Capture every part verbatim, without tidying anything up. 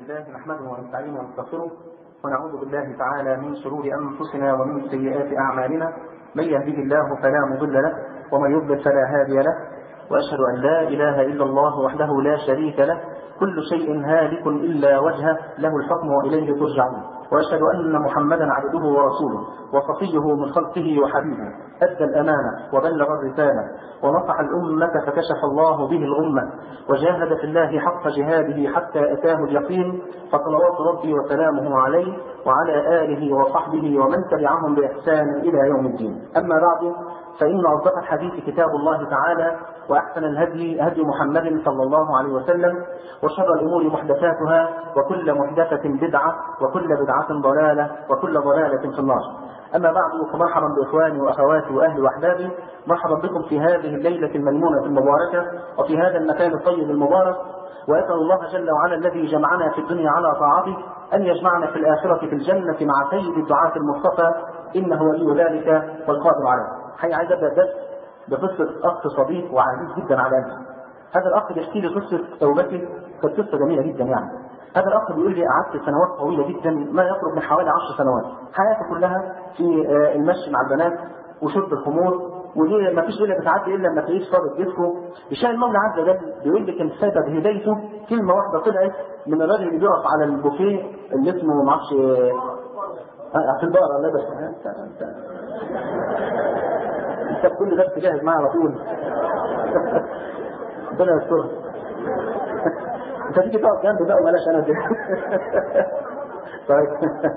لله نحمده ونستعينه ونستغفره ونعوذ بالله تعالى من شرور أنفسنا ومن سيئات أعمالنا. من يهده الله فلا مضل له ومن يضلل فلا هادي له، وأشهد أن لا إله إلا الله وحده لا شريك له، كل شيء هالك إلا وجهه، له الحكم وإليه ترجعون. وأشهد أن محمدا عبده ورسوله وصفيه من خلقه وحبيبه، أدى الأمانة وبلغ الرسالة ونصح الأمة فكشف الله به الغمة، وجاهد في الله حق جهاده حتى أتاه اليقين، فصلوات ربي وسلامه عليه وعلى آله وصحبه ومن تبعهم بإحسان إلى يوم الدين. أما بعد، فإن أصدق الحديث كتاب الله تعالى، وأحسن الهدي هدي محمد صلى الله عليه وسلم، وشر الأمور محدثاتها، وكل محدثة بدعة، وكل بدعة ضلالة، وكل ضلالة في النار. أما بعد، فمرحبا بإخواني وأخواتي وأهلي وأحبابي، مرحبا بكم في هذه الليلة الميمونة المباركة وفي هذا المكان الطيب المبارك. وأسأل الله جل وعلا الذي جمعنا في الدنيا على طاعته أن يجمعنا في الآخرة في الجنة مع سيد الدعاة المصطفى، إنه ولي ذلك والقادر عليه. حقيقة عايز أبدأ الدرس بقصة أخ صديق وعزيز جدا على قلبي. هذا الأخ بيحكي لي قصة توبته، كانت قصة جميلة جدا يعني. هذا الأخ بيقول لي قعدت سنوات طويلة جدا، ما يقرب من حوالي عشر سنوات، حياته كلها في المشي مع البنات وشرب الخمور، ودي ما فيش ليلة بتعدي إلا لما تلاقيه صادق جسمه. يشاء المولى عز وجل بيقول لي كان سبب هدايته كلمة واحدة طلعت من الراجل اللي بيقف على البوفيه اللي اسمه ما اعرفش في البقرة. الله بس انت انت انت بكل ده تجهز معي على طول. ربنا يسترك. انت تيجي تقعد جنبي بقى وبلاش انا دي. طيب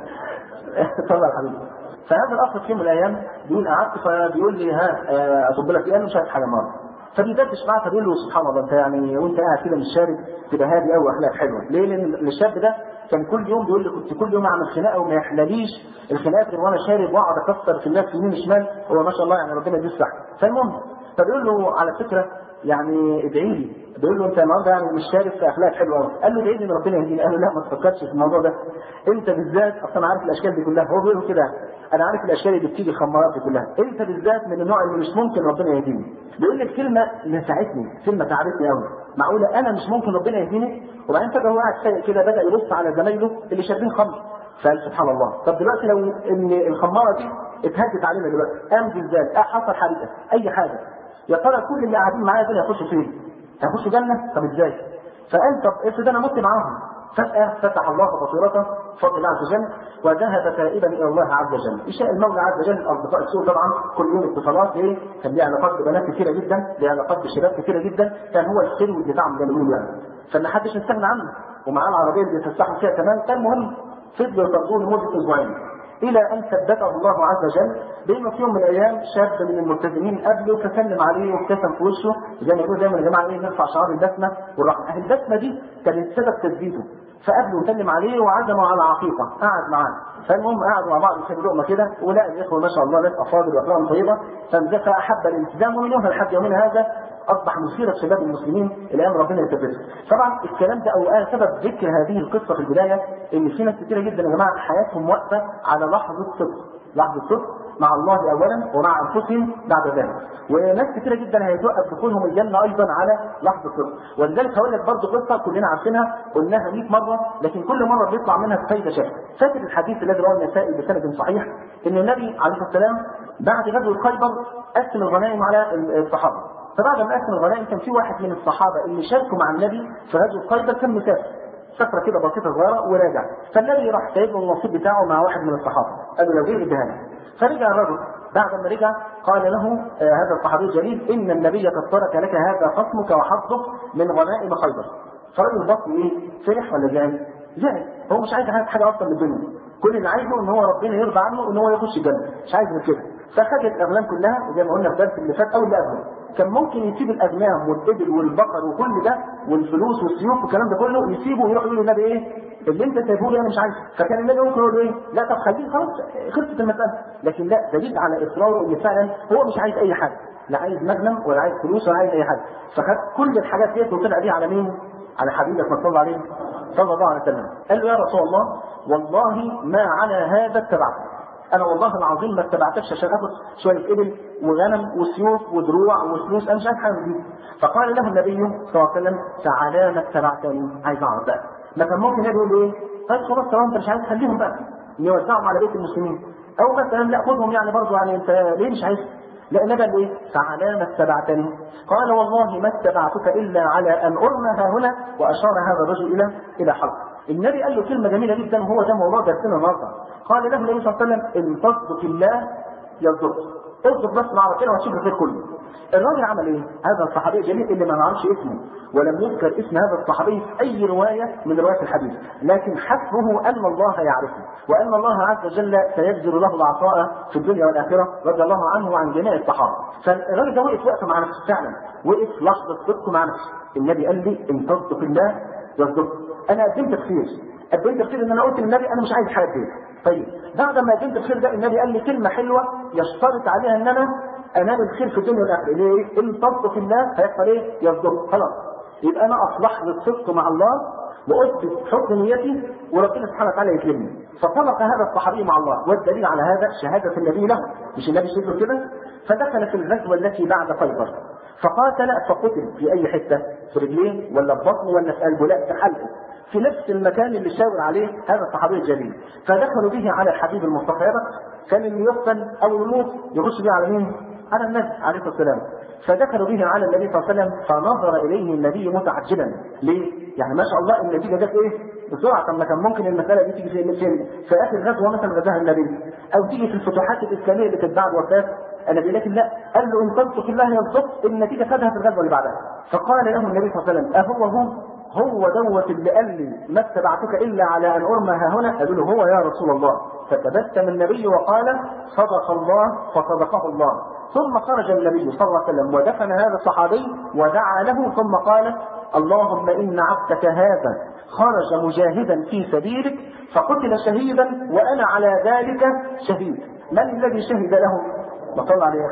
اتفضل يا حبيبي. فهذا الاخ في يوم من الايام بيقول قعدت، فبيقول لي ها اصب لك ايه؟ انا مش عارف حاجه النهارده. فبيدردش معاه، فبيقول له سبحان الله انت يعني وانت قاعد كده مش شارب تبقى هادي قوي واخلاق حلوه. ليه؟ لان الشاب ده كان كل يوم بيقول لي كنت كل يوم اعمل خناقه وما يحلاليش الخناقات غير وانا شارب، واقعد اكسر في الناس يمين شمال. هو ما شاء الله يعني ربنا يديه الصحه. فالمهم فبيقول له على فكره يعني ادعي لي. بيقول له انت النهارده يعني مش شارب في اخلاق حلوه قوي. قال له ادعي لي ان ربنا يهديني. قال له لا ما تفكرش في الموضوع ده، انت بالذات اصلا انا عارف الاشكال دي كلها. هو بيقول له كده انا عارف الاشياء اللي بتيجي الخمارات دي كلها، انت بالذات من النوع اللي مش ممكن ربنا يهديني. بيقول لي الكلمه نفعتني، كلمه تعبتني قوي. معقوله انا مش ممكن ربنا يهديني؟ وبعدين فجاه هو قاعد سايق كده بدا يبص على زمايله اللي شاربين خمر، فقال سبحان الله. طب دلوقتي لو ان الخماره دي اتهدت علينا دلوقتي، قام زلزال، حصل حريقه، اي حاجه، يا ترى كل اللي قاعدين معايا دول هيخشوا فين؟ هيخشوا جنه؟ طب ازاي؟ فقال طب افرض انا مت معاهم. فجأة فتح الله بصيرته بفضل الله عز وجل وذهب تائبا الى الله عز وجل. يشاء المولى عز وجل اصدقاء السوء طبعا كل يوم اتصالات، ليه؟ كان ليه علاقات ببنات كثيره جدا، ليه علاقات بشباب كثيره جدا، كان هو الخير بتاعهم زي ما بيقولوا يعني. فما حدش يستغنى عنه، ومعاه العربيه اللي بيتفسحوا فيها كمان. كان مهم فضلوا يطردوه لمده اسبوعين الى ان ثبته الله عز وجل بانه في يوم من الايام شاب من الملتزمين قابله فسلم عليه وابتسم في وشه، زي ما يقولوا دايما يا جماعه ايه نرفع شعار البسمه والرحمه. البسمه دي كانت سبب تثبيته، فقابله وسلم عليه وعزمه على عقيقه، قعد معاه. فالمهم قعدوا مع بعض يخدوا لقمه كده، ولقى الاخوه ما شاء الله ناس افاضل واخلاقهم طيبه، فانزكى احب الالتزام، ومن يومها لحد يومنا هذا اصبح من خيره شباب المسلمين الى ان ربنا يثبته. طبعا الكلام ده او آه سبب ذكر هذه القصه في البدايه ان في ناس كثيره جدا يا جماعه حياتهم واقفه على لحظه صدق، لحظه صدق مع الله اولا ومع انفسهم بعد ذلك. وناس كثيره جدا هيتوقف دخولهم الجنه ايضا على لحظه صدق. ولذلك هقول لك برضه قصه كلنا عارفينها قلناها مئة مره، لكن كل مره بيطلع منها فايده شكل. فاكر الحديث الذي رواه النسائي بسند صحيح ان النبي عليه الصلاه والسلام بعد غزوه خيبر قسم الغنائم على الصحابه. فبعد ما قسم الغنائم كان في واحد من الصحابه اللي شاركوا مع النبي في غزوه خيبر كان مسافر سفره كده بسيطه صغيره وراجع، فالنبي راح سايب له النصيب بتاعه مع واحد من الصحابه، قال له لو جه اديها لي. فرجع الرجل بعد ما رجع قال له آه هذا الصحابي الجليل ان النبي قد ترك لك هذا خصمك وحظك من غنائم خيبر. فالراجل بص ايه؟ فرح ولا زعل؟ زعل. هو مش عايز حاجه اصلا من الدنيا، كل اللي عايزه ان هو ربنا يرضى عنه ان هو يخش الجنه، مش عايز من كده. فخد الاغنام كلها زي ما قلنا في الدرس اللي فات او اللي قبله، كان ممكن يسيب الاغنام والابل والبقر وكل ده والفلوس والسيوف والكلام ده كله يسيبه ويروح يقول للنبي ايه؟ اللي انت سايبه لي انا مش عايزه. فكان النبي ممكن يقول له ايه؟ لا طب خليه خلاص خلصت المساله. لكن لا، دليل على اصراره ان فعلا هو مش عايز اي حاجه، لا عايز مغنم ولا عايز فلوس ولا عايز اي حاجه. فخد كل الحاجات ديت وطلع بيها على مين؟ على حبيبك صلى الله عليه صلى الله عليه وسلم. قال له يا رسول الله والله ما على هذا اتبعتك، انا والله العظيم ما اتبعتكش عشان اخد شويه ابل وغنم وسيوف ودروع وفلوس، انا مش عايز حاجه من دي. فقال له النبي صلى الله عليه وسلم فعلى ما اتبعتني؟ عايز اعرف بقى ما كان ممكن يقول ايه؟ طيب خلاص طالما انت مش عايز خليهم بقى نوزعهم على بيت المسلمين، او مثلا لا خذهم يعني برضه، يعني انت ليه مش عايز؟ لا النبي قال ايه؟ فعلى ما اتبعتني؟ قال والله ما اتبعتك الا على ان ارمى ها هنا، واشار هذا الرجل الى الى حلق. النبي قال له كلمه جميله جدا، وهو ده موضوع درسنا النهارده. قال له النبي صلى الله عليه وسلم ان تصدق الله يصدق، اصدق بس مع ربنا وهتشوف الخير كله. الراجل عمل ايه؟ هذا الصحابي الجليل اللي ما نعرفش اسمه ولم يذكر اسم هذا الصحابي في اي روايه من روايات الحديث، لكن حسبه ان الله يعرفه وان الله عز وجل سيجزل له العطاء في الدنيا والاخره، رضي الله عنه وعن جميع الصحابه. فالراجل ده وقف وقفه مع نفسه فعلا، وقف لحظه صدق مع نفسه. النبي قال لي ان تصدق الله يصدق. انا قدمت كثير، قدمت كثير ان انا قلت للنبي انا مش عايز حاجه كتير. طيب بعد ما قدمت الخير ده النبي قال لي كلمه حلوه يشترط عليها ان انا انال الخير في الدنيا والاخره. ليه؟ ان تصدق الله هيحصل ايه؟ يصدق. خلاص يبقى انا اصلحت الصدق مع الله واثبت حكم نيتي وربنا سبحانه وتعالى يكرمني. فصدق هذا الصحابي مع الله، والدليل على هذا شهاده النبي له، مش النبي شايفه كده؟ فدخل في الغزوه التي بعد خيبر فقاتل فقتل في اي حته؟ في رجليه ولا في بطنه ولا في قلبه؟ لا، في حلقه، في نفس المكان اللي شاور عليه هذا الصحابي الجليل. فدخلوا به على الحبيب المصطفى، كان اللي يقتل او يموت يخش به على مين؟ على النبي عليه الصلاه والسلام. فدخلوا به على النبي صلى الله عليه وسلم فنظر اليه النبي متعجلا. ليه؟ يعني ما شاء الله النتيجه جت ايه؟ بسرعه. طب ما كان ممكن المساله دي تيجي في في اخر غزوه مثلا غزاها النبي، او تيجي في الفتوحات الاسلاميه اللي كانت بعد وفاه النبي، لكن لا، قال له ان تصدق الله يصدق. النتيجه خدها في الغزوه اللي بعدها. فقال له النبي صلى الله عليه وسلم اهو هو هو دوت اللي قال لي ما اتبعتك الا على ان ارمى ها هنا؟ قالوا له هو يا رسول الله. فتبسم النبي وقال صدق الله فصدقه الله. ثم خرج النبي صلى الله عليه وسلم ودفن هذا الصحابي ودعا له، ثم قال اللهم ان عبدك هذا خرج مجاهدا في سبيلك فقتل شهيدا وانا على ذلك شهيد. من الذي شهد له؟ وصلى عليه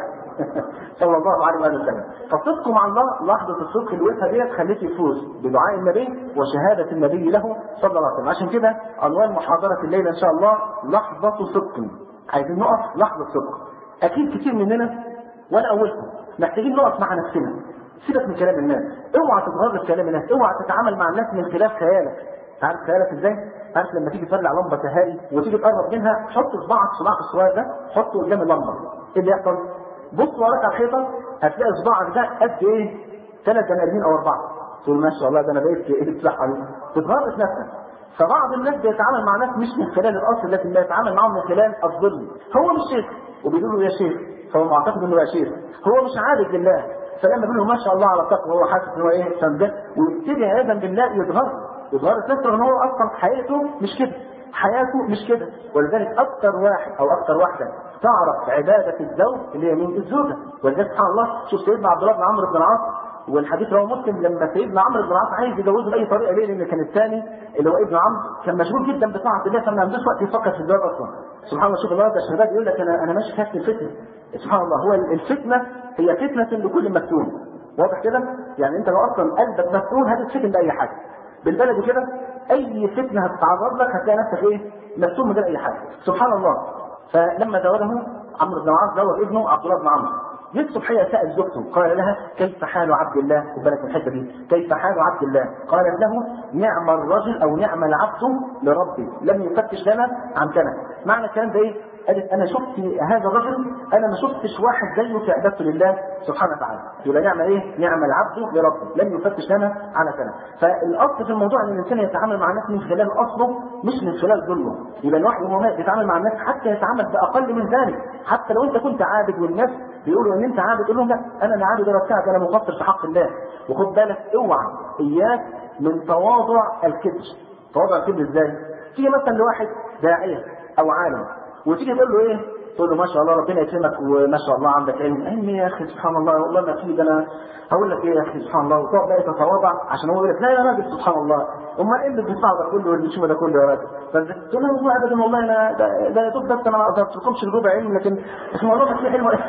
صلى الله عليه وسلم. فالصدق مع الله، لحظه الصدق اللي وقفها ديت خليك يفوز بدعاء النبي وشهاده النبي له صلى الله عليه وسلم. عشان كده عنوان محاضره الليله ان شاء الله لحظه صدق. عايزين نقف لحظه صدق. اكيد كتير مننا وانا اولكم محتاجين نقف مع نفسنا. سيبك من كلام الناس، اوعى تتغرب كلام الناس، اوعى تتعامل مع الناس من خلال خيالك. عارف خيالك ازاي؟ عارف لما تيجي تولع لمبه تهاري وتيجي تقرب منها، حط صباعك صباعك الصغير ده حطه قدام اللمبه، ايه اللي يحصل؟ بص وراك على الحيطه هتلاقي صباعك ده قد ايه؟ ثلاث بني ادمين او اربعه. تقول ما شاء الله ده انا بقيت ايه الصحه دي؟ تتغرب نفسك. فبعض الناس بيتعامل مع ناس مش من خلال الاصل، لكن بيتعامل معهم من خلال الظل. هو مش شيخ وبيقولوا له يا شيخ، فهو معتقد انه يا شيخ. هو مش عابد لله، فلما بيقول له ما شاء الله على التقوى هو حاسس ان هو ايه سمجه، ويبتدي عياذا بالله يتغرب يتغرب نفسه ان هو اصلا حياته مش كده، حياته مش كده. ولذلك اكثر واحد او اكثر واحده تعرف عباده الزوج اللي هي مين؟ الزوجه. ولذلك سبحان الله شوف سيدنا عبد الله بن عمرو بن العاص، والحديث رواه مسلم، لما سيدنا عمرو بن العاص عايز يجوزه باي طريقه، ليه؟ لان كان الثاني اللي هو ابن عمرو كان مشغول جدا بطاعه الله، فما عندوش وقت يفكر في الزواج اصلا. سبحان الله شوف النهارده الشباب يقول لك انا انا ماشي في الفتنه. سبحان الله هو الفتنه هي فتنه لكل مفتون. واضح كده؟ يعني انت لو اصلا قلبك مفتون هتتفتن باي حاجه. بالبلد كده اي فتنه هتتعرض لك هتلاقي نفسك ايه؟ مفتون من غير اي حاجه. سبحان الله. فلما زوجه عمرو بن العاص زوج ابنه عبد الله بن عمرو، جت صبحيه سال زوجته قال لها كيف حال عبد الله؟ خد بالك من الحته دي، كيف حال عبد الله؟ قالت له نعم الرجل او نعم العبد لربي لم يفتش لنا عن سنه. معنى الكلام ده ايه؟ قالت انا شفت هذا الرجل انا ما شفتش واحد زيه في عبادته لله سبحانه وتعالى. يبقى نعم ايه؟ نعم العبد لربه لم يفتش لنا على سنه. فالاصل في الموضوع ان الانسان يتعامل مع الناس من خلال اصله مش من خلال ظلمه. يبقى الواحد وهو بيتعامل مع الناس حتى يتعامل باقل من ذلك. حتى لو انت كنت عابد والناس بيقولوا ان انت عابد، قول لهم لا انا لا عابد ولا بتاعك، انا مقصر في حق الله. وخد بالك اوعى اياك من تواضع الكبر. تواضع الكبر ازاي؟ تيجي مثلا لواحد داعيه او عالم وتيجي تقول له ايه؟ تقول له ما شاء الله ربنا يكرمك وما شاء الله عندك علم. علم يا اخي سبحان الله والله ما في، ده انا هقول لك ايه يا اخي سبحان الله، وتقعد بقى تتواضع عشان هو يقول لك لا يا راجل سبحان الله، امال ايه اللي بيطلع ده كله واللي بتشوفه ده كله يا راجل؟ تقول له والله ابدا والله انا ده يا دوب بس انا ما قدرتلكمش الربع علم، لكن الموضوع ما فيه علم.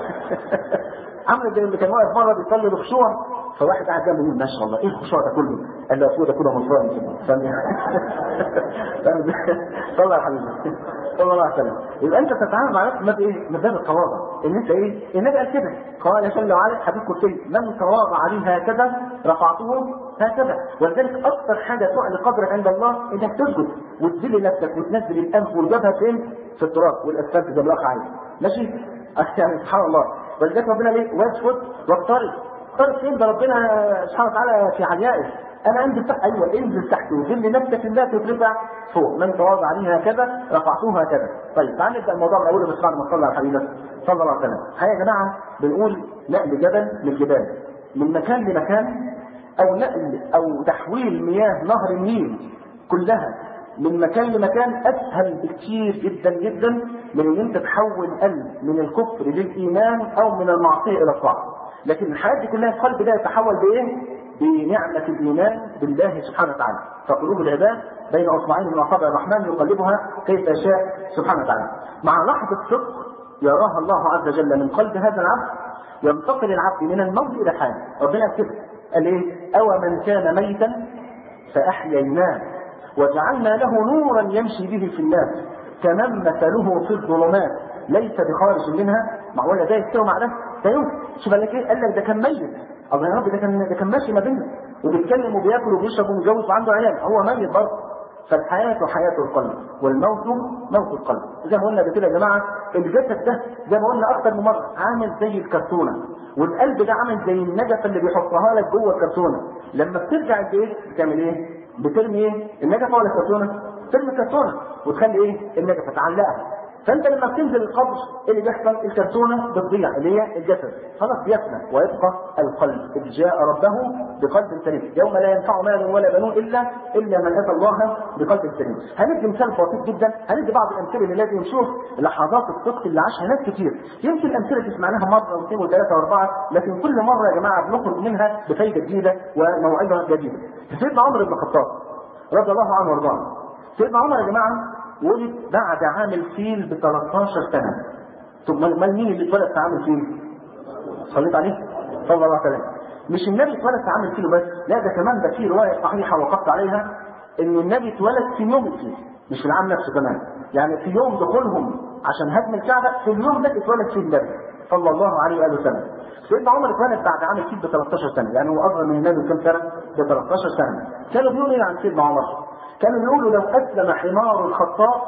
عمرو زي اللي كان واقف مره بيصلي بخشوع، فواحد قاعد جنبه يقول ما شاء الله ايه الخشوع ده كله؟ قال له يا اخويا ده كله مصري كده. فاهم؟ صلى على حبيبي صلى الله عليه وسلم. يبقى انت تتعامل مع نفسك بايه؟ من باب التواضع، ان انت ايه؟ النبي قال كده، قال جل وعلا حديث قدسي من تواضع لي هكذا رفعته هكذا. ولذلك اكثر حاجه تعلي قدرك عند الله انك تسجد وتذل نفسك وتنزل الانف والجبهه فين؟ في التراب والاسفلت زي ما عايز. ماشي؟ يعني سبحان الله. ولذلك ربنا ليه؟ واسجد واقترب. اقترب فين؟ ده ربنا سبحانه وتعالى في عليائه. انا انزل تحت، ايوه انزل تحت وذل نفسك لله تترفع فوق. من تواضع عليه هكذا رفعته هكذا. طيب تعال نبدا الموضوع من اوله بس بعد ما صلى على حبيبك صلى الله عليه وسلم. الحقيقه يا جماعه بنقول نقل جبل من الجبال من مكان لمكان، او نقل او تحويل مياه نهر النيل كلها من مكان لمكان اسهل بكثير جدا جدا من ان انت تحول قلب من الكفر للايمان او من المعصيه الى الطاعه. لكن الحياه دي كلها القلب ده يتحول بايه؟ بنعمه الايمان بالله سبحانه وتعالى. فقلوب العباد بين اصبعين من اصابع الرحمن يقلبها كيف يشاء سبحانه وتعالى. مع لحظه صدق يراها الله عز وجل من قلب هذا العبد ينتقل العبد من الموت الى الحياه. ربنا كده قال ايه؟ او من كان ميتا فاحييناه وجعلنا له نورا يمشي به في الناس كمن مثله في الظلمات ليس بخارج منها. ما هو ده يستوي مع ده ده يوم. شوف قال لك ايه؟ قال لك ده كان ميت. الله يا رب ده كان ده كان ماشي ما بيننا وبيتكلم وبياكل وبيشرب ومتجوز وعنده عيال، هو ميت برضه. فالحياة حياة القلب والموت موت القلب. زي ما قلنا كده يا جماعة الجسد ده زي ما قلنا أكتر من مرة عامل زي الكرتونة، والقلب ده عامل زي النجفة اللي بيحطها لك جوه الكرتونة. لما بترجع البيت بتعمل إيه؟ بترمي إيه؟ النجفة ولا الكرتونة؟ ترمي الكرتونة وتخلي إيه؟ النجفة تعلقها. فانت لما بتنزل القبر اللي بيحصل الكرتونه بتضيع اللي هي الجسد، خلاص بيفنى ويبقى القلب. اذ جاء ربه بقلب سليم يوم لا ينفع مال ولا بنون الا الا من اتى الله بقلب سليم. هندي مثال بسيط جدا، هندي بعض الامثله اللي لازم نشوف لحظات الصدق اللي عاشها ناس كتير. يمكن الامثله تسمعناها مره واثنين وثلاثه واربعه، لكن كل مره يا جماعه بنخرج منها بفائده جديده وموعظه جديده. سيدنا عمر بن الخطاب رضي الله عنه وارضاه. سيدنا عمر يا جماعه ولد بعد عام الفيل ب ثلاثة عشر سنة. ثم امال مين اللي اتولد في عام الفيل؟ صليت عليه صلى الله عليه وسلم. مش النبي اتولد في عام الفيل بس، لا ده كمان ده في روايه صحيحه وقفت عليها ان النبي اتولد في يوم الفيل، مش في العام نفسه كمان. يعني في يوم دخولهم عشان هدم الكعبه في اليوم ده اتولد فيه النبي صلى الله عليه واله وسلم. سيدنا عمر اتولد بعد عام الفيل ب ثلاثة عشر سنة، يعني هو اصغر من النبي بكم سنه؟ ب ثلاثة عشر سنة. كانوا بيقولوا ايه عن سيدنا عمر؟ كانوا يقولوا لو اسلم حمار الخطاب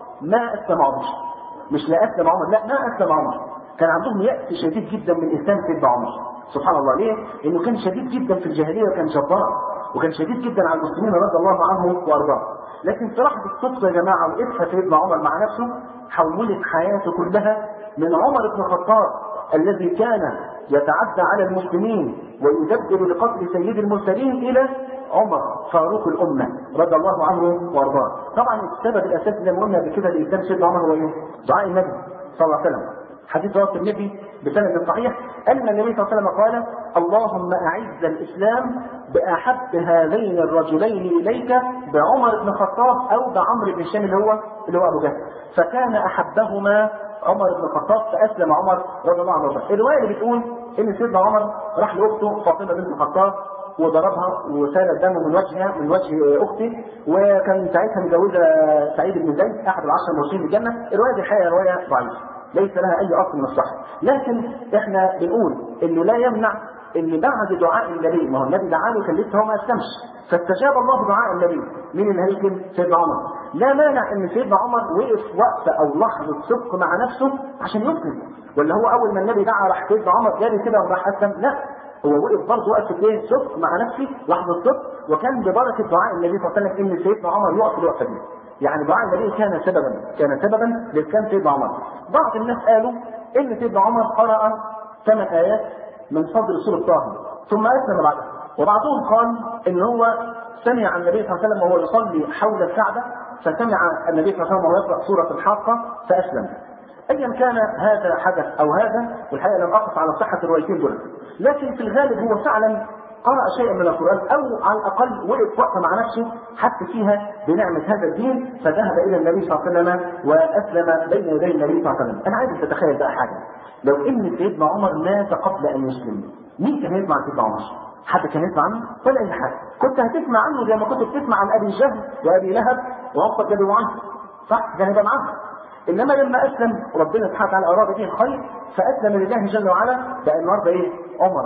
ما اسلم عمر. مش لا اسلم عمر، لا ما اسلم عمر. كان عندهم يأس شديد جدا من اسلام سيدنا عمر. سبحان الله. ليه؟ انه كان شديد جدا في الجاهليه وكان جبار وكان شديد جدا على المسلمين رضي الله عنهم وارضاه. لكن في لحظه الصدق يا جماعه وقفها سيدنا عمر مع نفسه حولت حياته كلها من عمر بن الخطاب الذي كان يتعدى على المسلمين ويدبر لقتل سيد المرسلين الى عمر فاروق الامه رضي الله عنه وارضاه. طبعا السبب الاساسي زي ما قلنا بكده لاسلام سيدنا عمر هو ايه؟ دعاء النبي صلى الله عليه وسلم. حديث رواه النبي بسند صحيح ان النبي صلى الله عليه وسلم قال: اللهم اعز الاسلام باحب هذين الرجلين اليك بعمر بن الخطاب او بعمرو بن هشام اللي هو اللي هو ابو جهل. فكان احبهما عمر بن الخطاب فاسلم عمر رضي الله عنه. الروايه اللي بتقول ان سيدنا عمر راح لاخته فاطمه بنت الخطاب وضربها وسال الدم من وجهها من وجه اختي، وكان ساعتها متجوزه سعيد بن زيد احد العشره المبشرين بالجنه. الروايه دي الحقيقه روايه ضعيفه ليس لها اي اصل من الصحه، لكن احنا بنقول انه لا يمنع ان بعد دعاء النبي، ما هو النبي دعاه وكان لسه هو ما اسلمش فاستجاب الله دعاء النبي. مين اللي هيسلم؟ سيدنا عمر. لا مانع ان سيدنا عمر وقف وقفه او لحظه صدق مع نفسه عشان يسلم، ولا هو اول ما النبي دعا راح سيدنا عمر جاري كده وراح اسلم؟ لا، هو وقف برضه وقفه ايه؟ صدق مع نفسه، لحظه صدق، وكان ببركه دعاء النبي صلى الله عليه وسلم ان سيدنا عمر يقف الوقفه دي. يعني دعاء النبي كان سببا كان سببا لاسلام سيدنا عمر. بعض الناس قالوا ان سيدنا عمر قرأ ثمان ايات من صدر سوره طه ثم اسلم بعدها، وبعضهم قال ان هو سمع النبي صلى الله عليه وسلم وهو يصلي حول الكعبه فسمع النبي صلى الله عليه وسلم وهو يقرأ سوره الحاقه فاسلم. ايا كان هذا حدث او هذا، والحقيقه لم اقف على صحه الروايتين دول، لكن في الغالب هو فعلا قرأ شيئا من القرآن او على الاقل وقف وقفه مع نفسه حتى فيها بنعمه هذا الدين، فذهب الى النبي صلى الله عليه وسلم واسلم بين يدي النبي صلى الله عليه وسلم. انا عايز تتخيل بقى حاجه، لو ان سيدنا عمر مات قبل ان يسلم، مين كان يسمع سيدنا عمر؟ حد كان يسمع عنه؟ ولا اي حد. كنت هتسمع عنه زي ما كنت بتسمع عن ابي جهل وابي لهب وعقبه بن معاذ، صح؟ كان يبقى معاه. انما لما اسلم ربنا سبحانه وتعالى اراد به الخير فاسلم لله جل وعلا، بقى النهارده ايه؟ عمر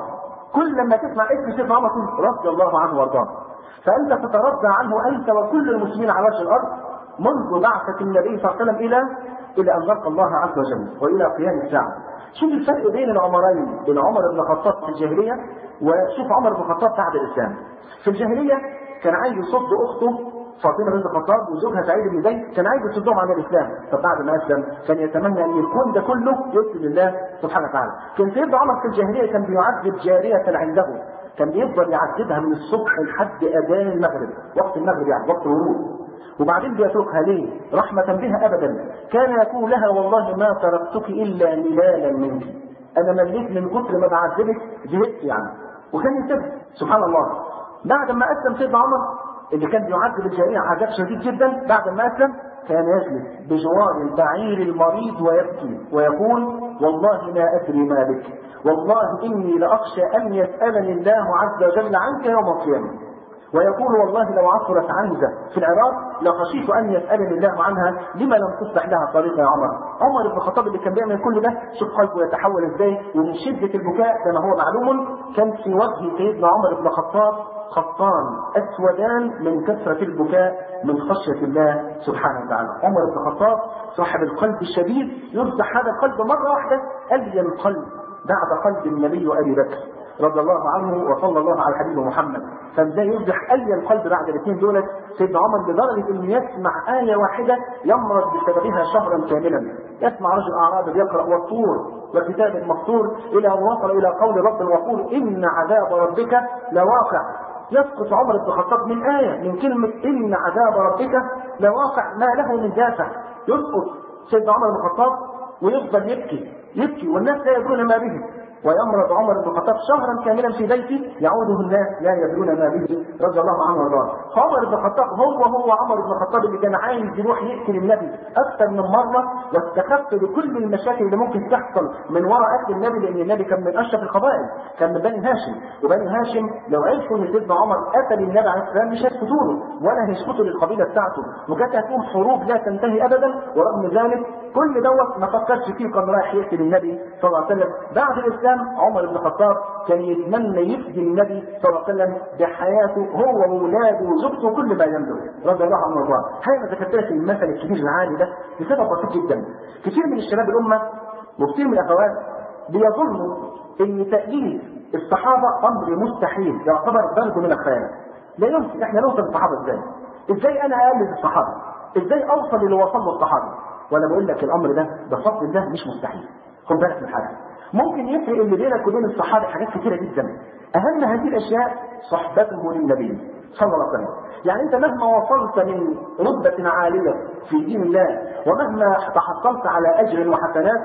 كل لما تسمع اسم سيدنا عمر تقول رضي الله عنه وارضاه. فانت تترضى عنه انت وكل المسلمين على وجه الارض منذ بعثة النبي صلى الله عليه وسلم الى الى ان نلقى الله عز وجل والى قيام الساعه. شوف الفرق بين العمرين، بين عمر بن الخطاب في الجاهليه وشوف عمر بن الخطاب بعد الاسلام. في الجاهليه كان عايز يصد اخته فاطمه بنت الخطاب وزوجها سعيد بن زيد، كان عايز يصدهم عن الاسلام. طب بعد ما اسلم كان يتمنى ان الكون ده كله يسلم لله سبحانه وتعالى. كان سيدنا عمر في الجاهليه كان بيعذب جاريه عنده، كان بيفضل يعذبها من الصبح لحد اذان المغرب، وقت المغرب يعني وقت الغروب، وبعدين بيتركها ليه؟ رحمة بها أبدا. كان يقول لها والله ما تركتك إلا ملالا منك، أنا مليت من كتر ما بعذبك زهقت يعني، وكان يسيبها. سبحان الله. بعد ما أسلم سيدنا عمر اللي كان بيعذب الجارية عذاب شديد جدا، بعد ما أسلم كان يجلس بجوار البعير المريض ويبكي ويقول والله ما أدري ما بك، والله إني لأخشى أن يسألني الله عز وجل عنك يوم القيامة. ويقول والله لو عثرت عنزة في العراق لخشيت أن يسألني الله عنها لما لم تصلح لها طريقة يا عمر. عمر بن الخطاب اللي كان بيعمل كل ده شوف قلبه يتحول ازاي، ومن شدة البكاء كما هو معلوم كان في وجه سيدنا عمر بن الخطاب خطان أسودان من كثرة البكاء من خشية الله سبحانه وتعالى. عمر بن الخطاب صاحب القلب الشديد يرزح هذا القلب مرة واحدة ألين قلب بعد قلب النبي أبي بكر رضي الله عنه وصلى الله على حبيبه محمد. فازاي يرجح ألين قلب بعد الاثنين دول سيدنا عمر لدرجة انه يسمع آية واحدة يمرض بسببها شهرا كاملا. يسمع رجل أعرابي يقرأ والطور وكتاب مسطور إلى أن وصل إلى قول رب الغفور إن عذاب ربك لواقع. يسقط عمر بن الخطاب من آية من كلمة إن عذاب ربك لواقع ما له من دافع. يسقط سيدنا عمر بن الخطاب ويفضل يبكي يبكي والناس لا يدرون ما به. ويمرض عمر بن الخطاب شهرا كاملا في بيته يعوده الناس لا يدرون ما به رضي الله عنه وارضاه. فعمر بن الخطاب هو هو عمر بن الخطاب اللي كان عايز يروح يقتل النبي اكثر من مره واستخف بكل المشاكل اللي ممكن تحصل من وراء قتل النبي، لان النبي كان من اشرف القبائل، كان من بني هاشم، وبني هاشم لو عرفوا ان سيدنا عمر قتل النبي عليه السلام مش هيسكتوا له ولا هيسكتوا للقبيله بتاعته، وكانت هتكون حروب لا تنتهي ابدا. ورغم ذلك كل دوت ما فكرش فيه، كان رايح يقتل النبي صلى الله عليه وسلم. بعد الاسلام عمر بن الخطاب كان يتمنى يفدي النبي صلى الله عليه وسلم بحياته هو وولاده وزوجته كل ما يملك رضي الله عنه وارضاه. هذا ذكرت لك المثل الكبير العالي ده بسبب بسيط جدا. كثير من الشباب الامه وكثير من الاخوات بيظنوا ان تأليف الصحابه امر مستحيل يعتبر ضرب من الخيال. لا يمكن احنا نوصل للصحابه ازاي؟ ازاي انا اقلد الصحابه؟ ازاي اوصل اللي وصل له الصحابه؟ وانا بقول لك الامر ده بفضل الله مش مستحيل. خد بالك من حاجه، ممكن يفرق اللي بينك وبين الصحابه حاجات كثيره جدا. اهم هذه الاشياء صحبته للنبي صلى الله عليه وسلم. يعني انت مهما وصلت من رتبه عاليه في دين الله ومهما تحصلت على اجر وحسنات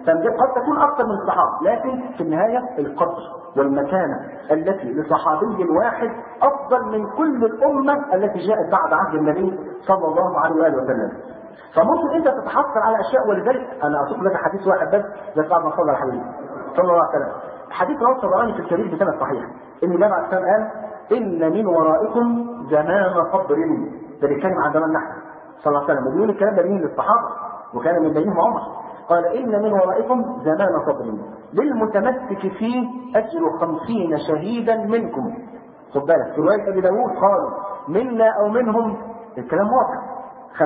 قد تكون اكثر من الصحابه، لكن في النهايه القدر والمكانه التي لصحابي واحد افضل من كل الامه التي جاءت بعد عهد النبي صلى الله عليه واله وسلم. فممكن انت تتحصل على اشياء، ولذلك انا اذكر لك حديث واحد بس زي بعد ما صلى على حبيبي صلى الله عليه وسلم. حديث رواه الطبراني في الكبير بسند صحيح ان النبي عليه الصلاه والسلام قال ان من ورائكم زمان صبر. ده بيتكلم عن زمان نحن صلى الله عليه وسلم، وبيقول الكلام ده مين؟ للصحابه، وكان من بينهم عمر. قال ان من ورائكم زمان صبر للمتمسك فيه اجر خمسين شهيدا منكم. خد بالك في روايه ابي داوود قال منا او منهم، الكلام واضح،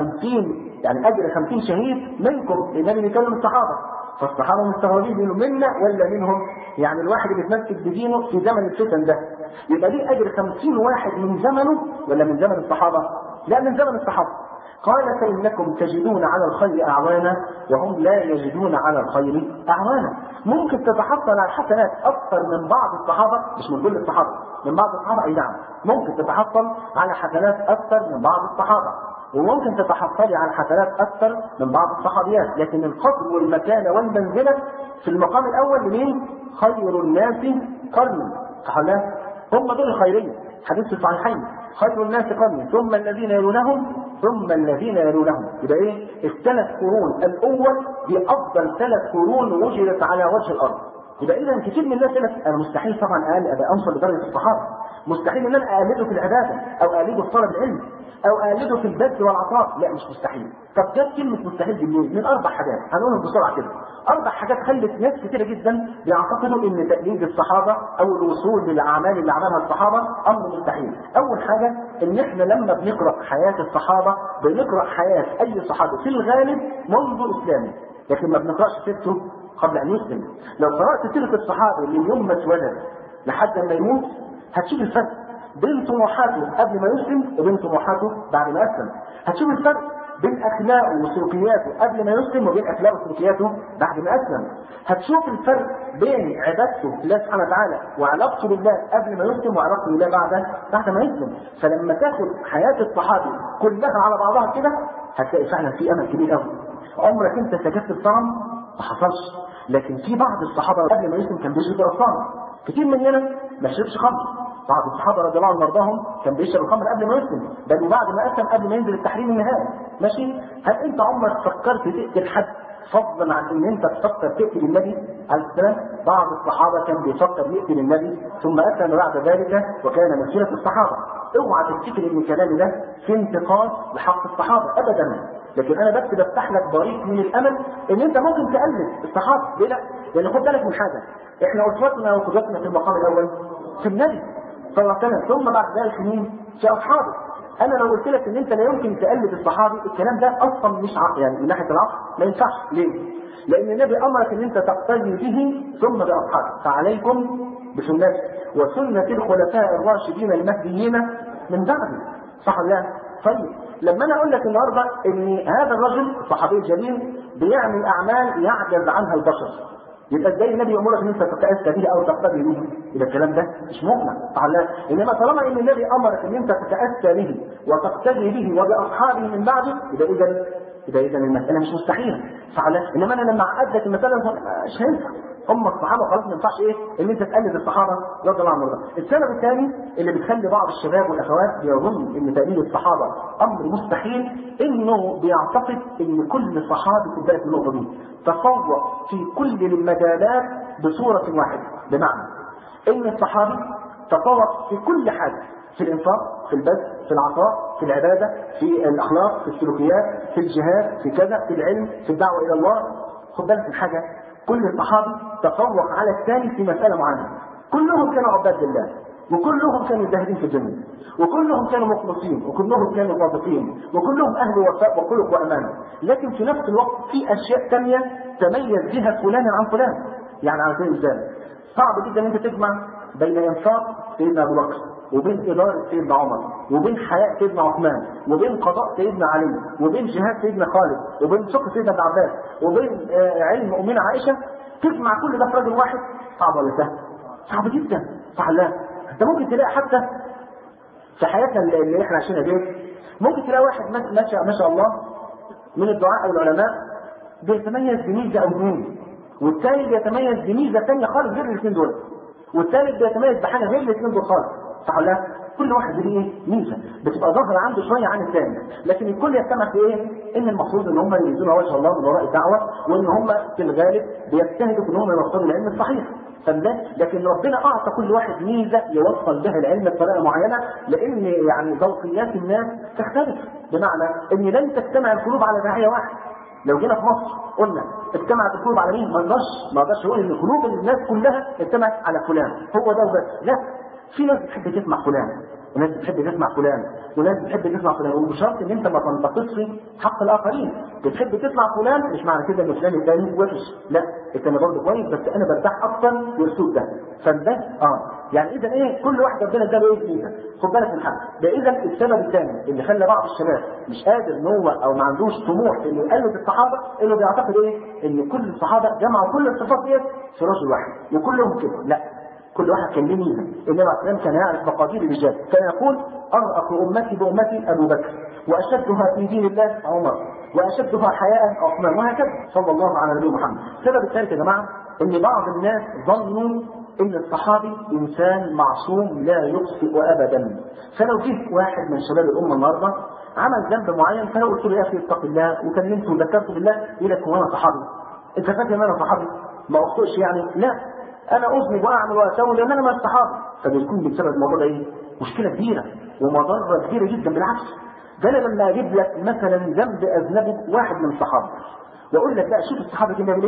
خمسين يعني اجر خمسين شهيد منكم. النبي بيكلم الصحابه، فالصحابه مستغربين بيقولوا منا ولا منهم؟ يعني الواحد اللي يتمسك بدينه في زمن الفتن ده يبقى ليه اجر خمسين واحد من زمنه ولا من زمن الصحابه؟ لا من زمن الصحابه. قال فانكم تجدون على الخير اعوانا وهم لا يجدون على الخير اعوانا. ممكن تتحصل على حسنات اكثر من بعض الصحابه، مش من كل الصحابه، من بعض الصحابه اي نعم، ممكن تتحصل على حسنات اكثر من بعض الصحابه، وممكن تتحصلي على حسنات اكثر من بعض الصحابيات، لكن القدر والمكانه والمنزله في المقام الاول لمين؟ خير الناس قرنا. صح ولا لا؟ هم دول الخيرين. حديث في الصحيحين خير الناس قرني ثم الذين يلونهم ثم الذين يلونهم. يبقى ايه؟ الثلاث قرون الاول دي افضل ثلاث قرون وجدت على وجه الارض. يبقى اذا كثير من الناس يقول انا مستحيل طبعا اقل ابقى اوصل لدرجه الصحابه، مستحيل ان انا اقلده في العباده او اقلده في طلب العلم او اقلده في البذل والعطاء، لا مش مستحيل. طب جت كلمه مستحيل دي منين؟ من اربع حاجات هنقولهم بسرعه كده. اربع حاجات خلت ناس كتيره جدا بيعتقدوا ان تقليد الصحابه او الوصول للاعمال اللي عملها الصحابه امر مستحيل. اول حاجه ان احنا لما بنقرا حياه الصحابه بنقرا حياه اي صحابي في الغالب منذ اسلامه، لكن ما بنقراش سيرته قبل ان يسلم. لو قرات سيره الصحابي من يوم ما اتولد لحد ما يموت هتشوف الفرق بين طموحاته قبل ما يسلم وبين طموحاته بعد ما اسلم. هتشوف الفرق بين اخلاقه وسلوكياته قبل ما يسلم وبين اخلاقه وسلوكياته بعد ما اسلم. هتشوف الفرق بين عبادته لله سبحانه وتعالى وعلاقته بالله قبل ما يسلم وعلاقته بالله بعد بعد ما يسلم. فلما تاخد حياه الصحابي كلها على بعضها كده هتلاقي فعلا في امل كبير قوي. عمرك انت سجدت الصنم؟ ما حصلش، لكن في بعض الصحابه قبل ما يسلم كان بيسجد الصنم. كتير مننا ما شربش خمر، بعض الصحابه رضي الله عنهم وارضاهم كان بيشرب الخمر قبل ما يسلم، بل وبعد ما اسلم قبل ما ينزل التحريم النهائي. ماشي؟ هل انت عمرك فكرت تقتل حد فضلا عن ان انت تفكر تقتل النبي عليه السلام؟ بعض الصحابه كان بيفكر يقتل النبي ثم اسلم بعد ذلك وكان من خيره الصحابه. اوعى تفتكر ان كلامي ده في انتقاص لحق الصحابه ابدا، لكن انا بس بفتح لك طريق من الامل ان انت ممكن تقلد الصحابه. ليه لا؟ لان خد بالك من حاجه، احنا اسوتنا وقدوتنا في المقام الاول في النبي صلى الله عليه وسلم، ثم بعد ذلك مين؟ في اصحابه. انا لو قلت لك ان انت لا يمكن تقلد الصحابي، الكلام ده اصلا مش عقل، يعني من ناحيه العقل ما ينفعش. ليه؟ لان النبي امرك ان انت تقتدي به ثم باصحابه، فعليكم بسنتي وسنه الخلفاء الراشدين المهديين من بعدي. صح ولا لا؟ طيب لما انا اقول لك النهارده ان هذا الرجل الصحابي الجليل بيعمل اعمال يعجز عنها البشر، يبقى ازاي النبي يامرك ان انت تتاسى به او تقتدي به؟ يبقى الكلام ده مش مقنع. صح ولا لا؟ انما طالما ان النبي امرك ان انت تتاسى به وتقتدي به وباصحابه من بعده، يبقى اذا يبقى اذا المساله مش مستحيله. صح ولا لا؟ انما انا لما اعقد لك المساله مش هينفع. هم الصحابه خلاص ما ينفعش ايه ان انت تقلد الصحابه رضي الله عنهم. السبب الثاني اللي بتخلي بعض الشباب والاخوات بيظن ان تقليد الصحابه امر مستحيل، انه بيعتقد ان كل صحابي في بالك النقطه دي تفوق في كل المجالات بصوره واحده، بمعنى ان الصحابي تفوق في كل حاجه، في الانفاق، في البذل، في العطاء، في العباده، في الاخلاق، في السلوكيات، في الجهاد، في كذا، في العلم، في الدعوه الى الله. خد بالك من حاجه، كل صحابي تفوق على الثاني في مساله معينه. كلهم كانوا عباد لله، وكلهم كانوا زاهدين في الدنيا، وكلهم كانوا مخلصين، وكلهم كانوا صادقين، وكلهم اهل وفاء وخلق وامانه. لكن في نفس الوقت في اشياء ثانيه تميز بها فلان عن فلان. يعني على سبيل المثال صعب جدا ان انت تجمع بين انفاق سيدنا ابو بكر وبين إدارة سيدنا عمر وبين حياء سيدنا عثمان وبين قضاء سيدنا علي وبين جهاد سيدنا خالد وبين فقه سيدنا ابن عباس وبين علم أمنا عائشة. تجمع كل ده في راجل واحد، صعب ولا سهل؟ صعب جدا. صح ولا لا؟ انت ممكن تلاقي حتى في حياتنا اللي احنا عايشينها دي، ممكن تلاقي واحد ماشي ما شاء الله من الدعاء او العلماء بيتميز بميزه او اثنين، والثاني بيتميز بميزه ثانيه خالص غير الاثنين دول، والثالث بيتميز بحاجه غير الاثنين دول خالص. صح ولا لا؟ كل واحد ليه ايه؟ ميزه بتبقى ظاهره عنده شويه عن الثاني، لكن الكل يجتمع في ايه؟ ان المقصود ان هم يريدون وجه الله من وراء الدعوه، وان هم في الغالب بيجتهدوا في ان هم يوصلوا العلم الصحيح. لكن ربنا اعطى كل واحد ميزه يوصل بها العلم بطريقه معينه، لان يعني ذوقيات الناس تختلف، بمعنى ان لن تجتمع القلوب على داعيه واحد. لو جينا في مصر قلنا اجتمعت القلوب على مين؟ ما نقدرش ما نقدرش نقول ان قلوب الناس كلها اجتمعت على فلان هو ده وبس، لا، في ناس بتحب تسمع فلان وناس بتحب تسمع فلان وناس بتحب تسمع فلان، وبشرط ان انت ما تنتقصش حق الاخرين. بتحب تسمع فلان مش معنى كده ان فلان الثاني وحش، لا، الثاني برضه كويس بس انا برتاح اكتر للاسلوب ده. فده اه يعني اذا ايه؟ كل واحد ربنا اداله ايه فيها. خد بالك من حاجه، ده اذا السبب الثاني اللي خلى بعض الشباب مش قادر ان هو او ما عندوش طموح انه يقلد الصحابه، انه بيعتقد ايه؟ ان كل الصحابه جمعوا كل الصفات ديت في رجل واحد وكلهم كده، لا، كل واحد كان له ميزه. النبي عليه الصلاه كان يعرف مقادير الرجال، كان يقول ارأف امتي بامتي ابو بكر، واشدها في دين الله عمر، واشدها حياء عثمان، وهكذا صلى الله على نبينا محمد. السبب الثالث يا جماعه ان بعض الناس ظنوا ان الصحابي انسان معصوم لا يخطئ ابدا. فلو جه واحد من شباب الامه النهارده عمل ذنب معين، فلو قلت له يا اخي اتق الله وكلمته وذكرته بالله، يقول لك هو انا صحابي؟ انت فاكر ان انا صحابي؟ ما اخطئش يعني؟ لا، انا اذنب واعمل واسوي لان انا ما الصحابه. فبيكون بسبب الموضوع ده ايه؟ مشكله كبيره ومضره كبيره جدا. بالعكس، ده انا لما اجيب لك مثلا ذنب اذنبه واحد من الصحابه واقول لك لا شوف الصحابه كانوا بيعملوا ايه،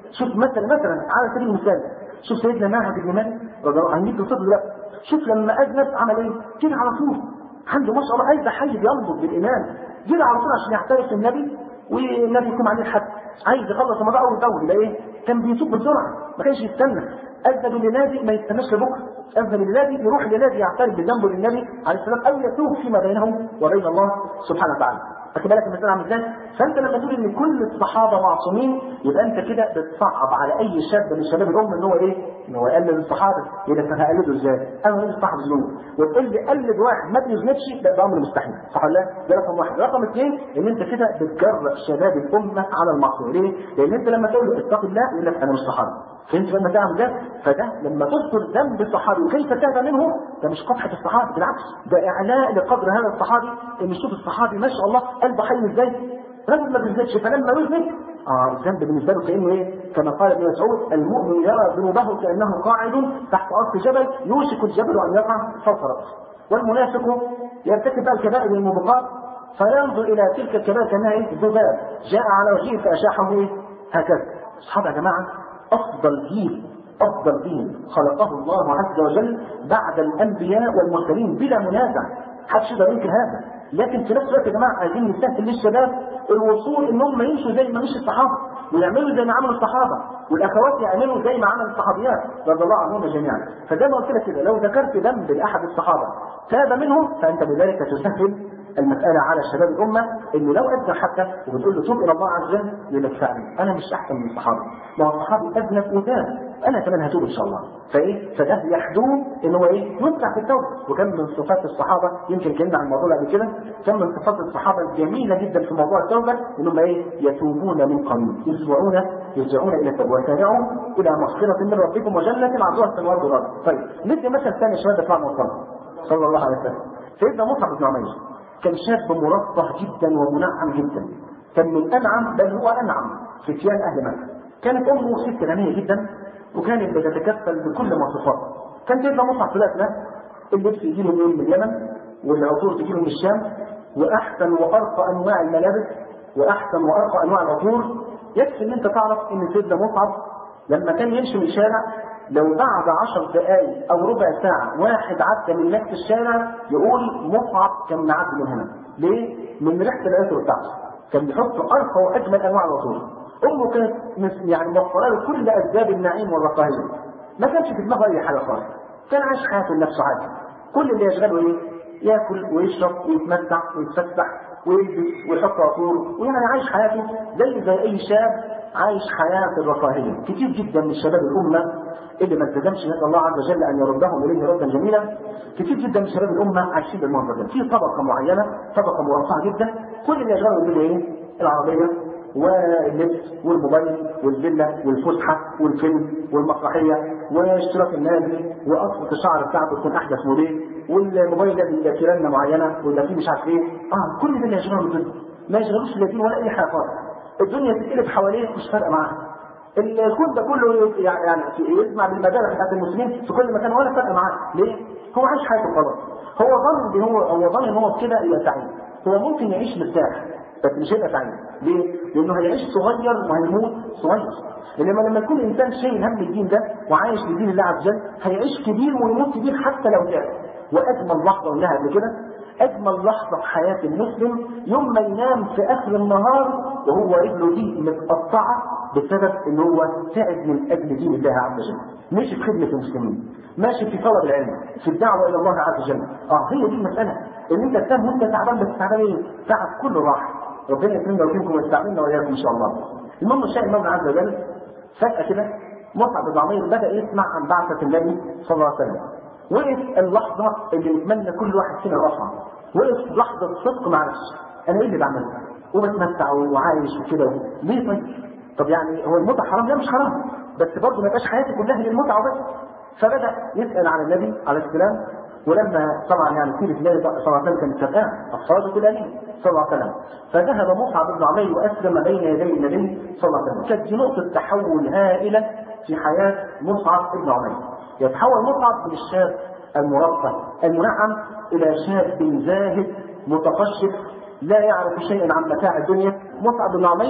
شوف مثلا مثلا على سبيل المثال شوف سيدنا معهد بن مالك رضي الله عنه طفل دلوقتي، شوف لما اذنب عمل ايه؟ كده على طول عنده ما شاء الله قلب حي بينبض بالايمان، جري على طول عشان يعترف بالنبي والنبي يقوم عليه الحد، عايز يخلص الموضوع اول باول. يبقى ايه؟ كان بيتوب بسرعه، ما كانش يستنى. اذنب لنادي ما يستناش لبكره، اذنب لنادي يروح لنادي يعترف بذنبه للنبي عليه السلام او يتوب فيما بينهم وبين الله سبحانه وتعالى. خد بالك المسألة عامل ازاي؟ فانت لما تقول ان كل الصحابه معصومين يبقى انت كده بتصعب على اي شاب من شباب الامه ان هو ايه؟ ان هو يقلد الصحابه، يبقى انت هقلده ازاي؟ انا مش صاحب ذنوب، وتقول لي قلد واحد ما بيذنبش ده امر مستحيل، صح ولا لا؟ ده رقم واحد، رقم اثنين ان انت كده بتجرأ شباب الامه على المعصيه، ليه؟ لان انت لما تقول له اتق الله يقول لك انا مش صحابي. فانت لما تعمل ده فده لما تذكر ذنب الصحابي وكيف تهدى منه ده مش قبحه الصحابي، بالعكس ده اعلاء لقدر هذا الصحابي، ان شوف الصحابي ما شاء الله قلبه حي ازاي؟ رجل ما بيزيدش فلما يذنب اه الذنب بالنسبه له كانه ايه؟ كما قال ابن مسعود المؤمن يرى ذنوبه كانه قاعد تحت اصل جبل يوشك الجبل ان يقع فوق راسه، والمنافق يرتكب بقى الكبائر والموبقات فينظر الى تلك الكبائر كانها ايه؟ ذباب جاء على وجهه فاشاحه ايه؟ هكذا. الصحابه يا جماعه افضل جيل افضل دين خلقه الله عز وجل بعد الانبياء والمرسلين بلا منازع، محدش يقدر ينكر هذا. لكن في نفس الوقت يا جماعه عايزين نسهل للشباب الوصول انهم ما يمشوا زي ما مشي الصحابه ويعملوا زي ما عملوا الصحابه، والاخوات يعملوا زي ما عمل الصحابيات رضي الله عنهم جميعا. فزي ما قلت لك كده لو ذكرت ذنب لاحد الصحابه تاب منهم فانت بذلك تسهل المسألة على شباب الأمة إنه لو أذنب حتى وبتقول له توب إلى الله عز وجل يقول لك فعلا أنا مش أحسن من الصحابة، ما هو الصحابي أذنب وتاب أنا كمان هتوب إن شاء الله. فإيه؟ فده يحدوه إن هو إيه؟ يمتع في التوبة. وكم من صفات الصحابة يمكن كلمة عن الموضوع ده قبل كده، كم من صفات الصحابة الجميلة جدا في موضوع التوبة إنهم إيه؟ يتوبون من قريب، يرجعون يرجعون إلى التوبة وسارعوا إلى مغفرة من ربكم وجنة عرضها السماوات والأرض. طيب ندي مثل ثاني شباب يطلع من صلى الله عليه وسلم. سيدنا مصعب بن عمير كان شاب مرفه جدا ومنعم جدا، كان من انعم بل هو انعم فتيان اهل مكه. كانت امه ست غنيه جدا وكانت بتتكفل بكل مواصفاته. كان سيدنا مصعب في الوقت ده اللبس يجي له من اليمن والعطور تجي له من الشام واحسن وارقى انواع الملابس واحسن وارقى انواع العطور. يكفي ان انت تعرف ان سيدنا مصعب لما كان يمشي من الشارع لو بعد عشر دقائق او ربع ساعة واحد عدى من نفس الشارع يقول مصعب كان معدي من هنا. ليه؟ من ريحة العطر بتاعته. كان بيحط ارقى واجمل انواع العطور. امه كانت يعني موفره له كل اسباب النعيم والرفاهية. ما كانش في دماغه اي حاجة خالص. كان عايش حياته لنفسه عادي. كل اللي يشغله ايه؟ ياكل ويشرب ويتمتع ويتفسح ويلبس ويحط عطور ويعني عايش حياته زي زي اي شاب عايش حياة الرفاهية. كتير جدا من شباب الامة اللي ما التزمش نسال الله عز وجل ان يردهم اليه ردا جميلا. كتير جدا من شباب الامه عايشين بالمنظر ده، في طبقه معينه طبقه مرفعه جدا كل اللي يشغلوا بيه ايه؟ العربيه واللبس والموبايل والفيلا والفسحه والفيلم والمسرحيه واشتراك النادي وقصه الشعر بتاعته تكون احدث موديل والموبايل ده بيبقى كيرانه معينه ولا فيه مش عارف ايه. اه كل ده اللي يشغلوا بالدنيا، ما يشغلوش لا دين ولا اي حاجه خالص. الدنيا تتقلب حواليه مش فارقه معاه. الكون ده كله يعني يسمع بالمدارس بتاعت المسلمين في كل مكان ولا فرق معاه. ليه؟ هو عايش حياته خلاص. هو ظن هو هو ظن ان هو كده يبقى سعيد. هو ممكن يعيش مرتاح بس مش هيبقى سعيد. ليه؟ لانه هيعيش صغير وهيموت صغير. انما لما يكون انسان شايل هم الدين ده وعايش لدين الله عز وجل هيعيش كبير ويموت كبير حتى لو تعب. واجمل لحظه قلناها قبل كده، اجمل لحظه في حياه المسلم يوم ما ينام في اخر النهار وهو رجله دي متقطعه بسبب ان هو تعب من اجل دين الله عز وجل، ماشي في خدمه المسلمين، ماشي في طلب العلم، في الدعوه الى الله عز وجل. اه هي دي المساله، ان انت تنام وانت تعبان بس تعبان ايه؟ تعب كله راح. ربنا يكرمنا ويكرمكم ويستعملنا واياكم ان شاء الله. المهم الشاهد المولى عز وجل فجاه كده مصعب بن عمير بدا يسمع عن بعثه النبي صلى الله عليه وسلم. وقف اللحظه اللي نتمنى كل واحد فينا يقفها، وقف لحظه صدق مع نفسه، انا ايه اللي بعمله؟ وبتمتع وعايش وكده ليه طيب؟ طب يعني هو المتعه حرام؟ لا مش حرام، بس برضه ما يبقاش حياتي كلها للمتعه وبس. فبدا يسال عن النبي عليه السلام، ولما طبعا يعني سيره النبي صلى الله عليه وسلم كانت شفاعه اصحابه كلها صلى الله عليه وسلم، فذهب مصعب بن عمير واسلم بين يدي النبي صلى الله عليه وسلم. كانت دي نقطه تحول هائله في حياه مصعب بن عمير. يتحول مصعب من الشاب المرفه المنعم الى شاب زاهد متقشف لا يعرف شيئا عن متاع الدنيا. مصعب بن عمير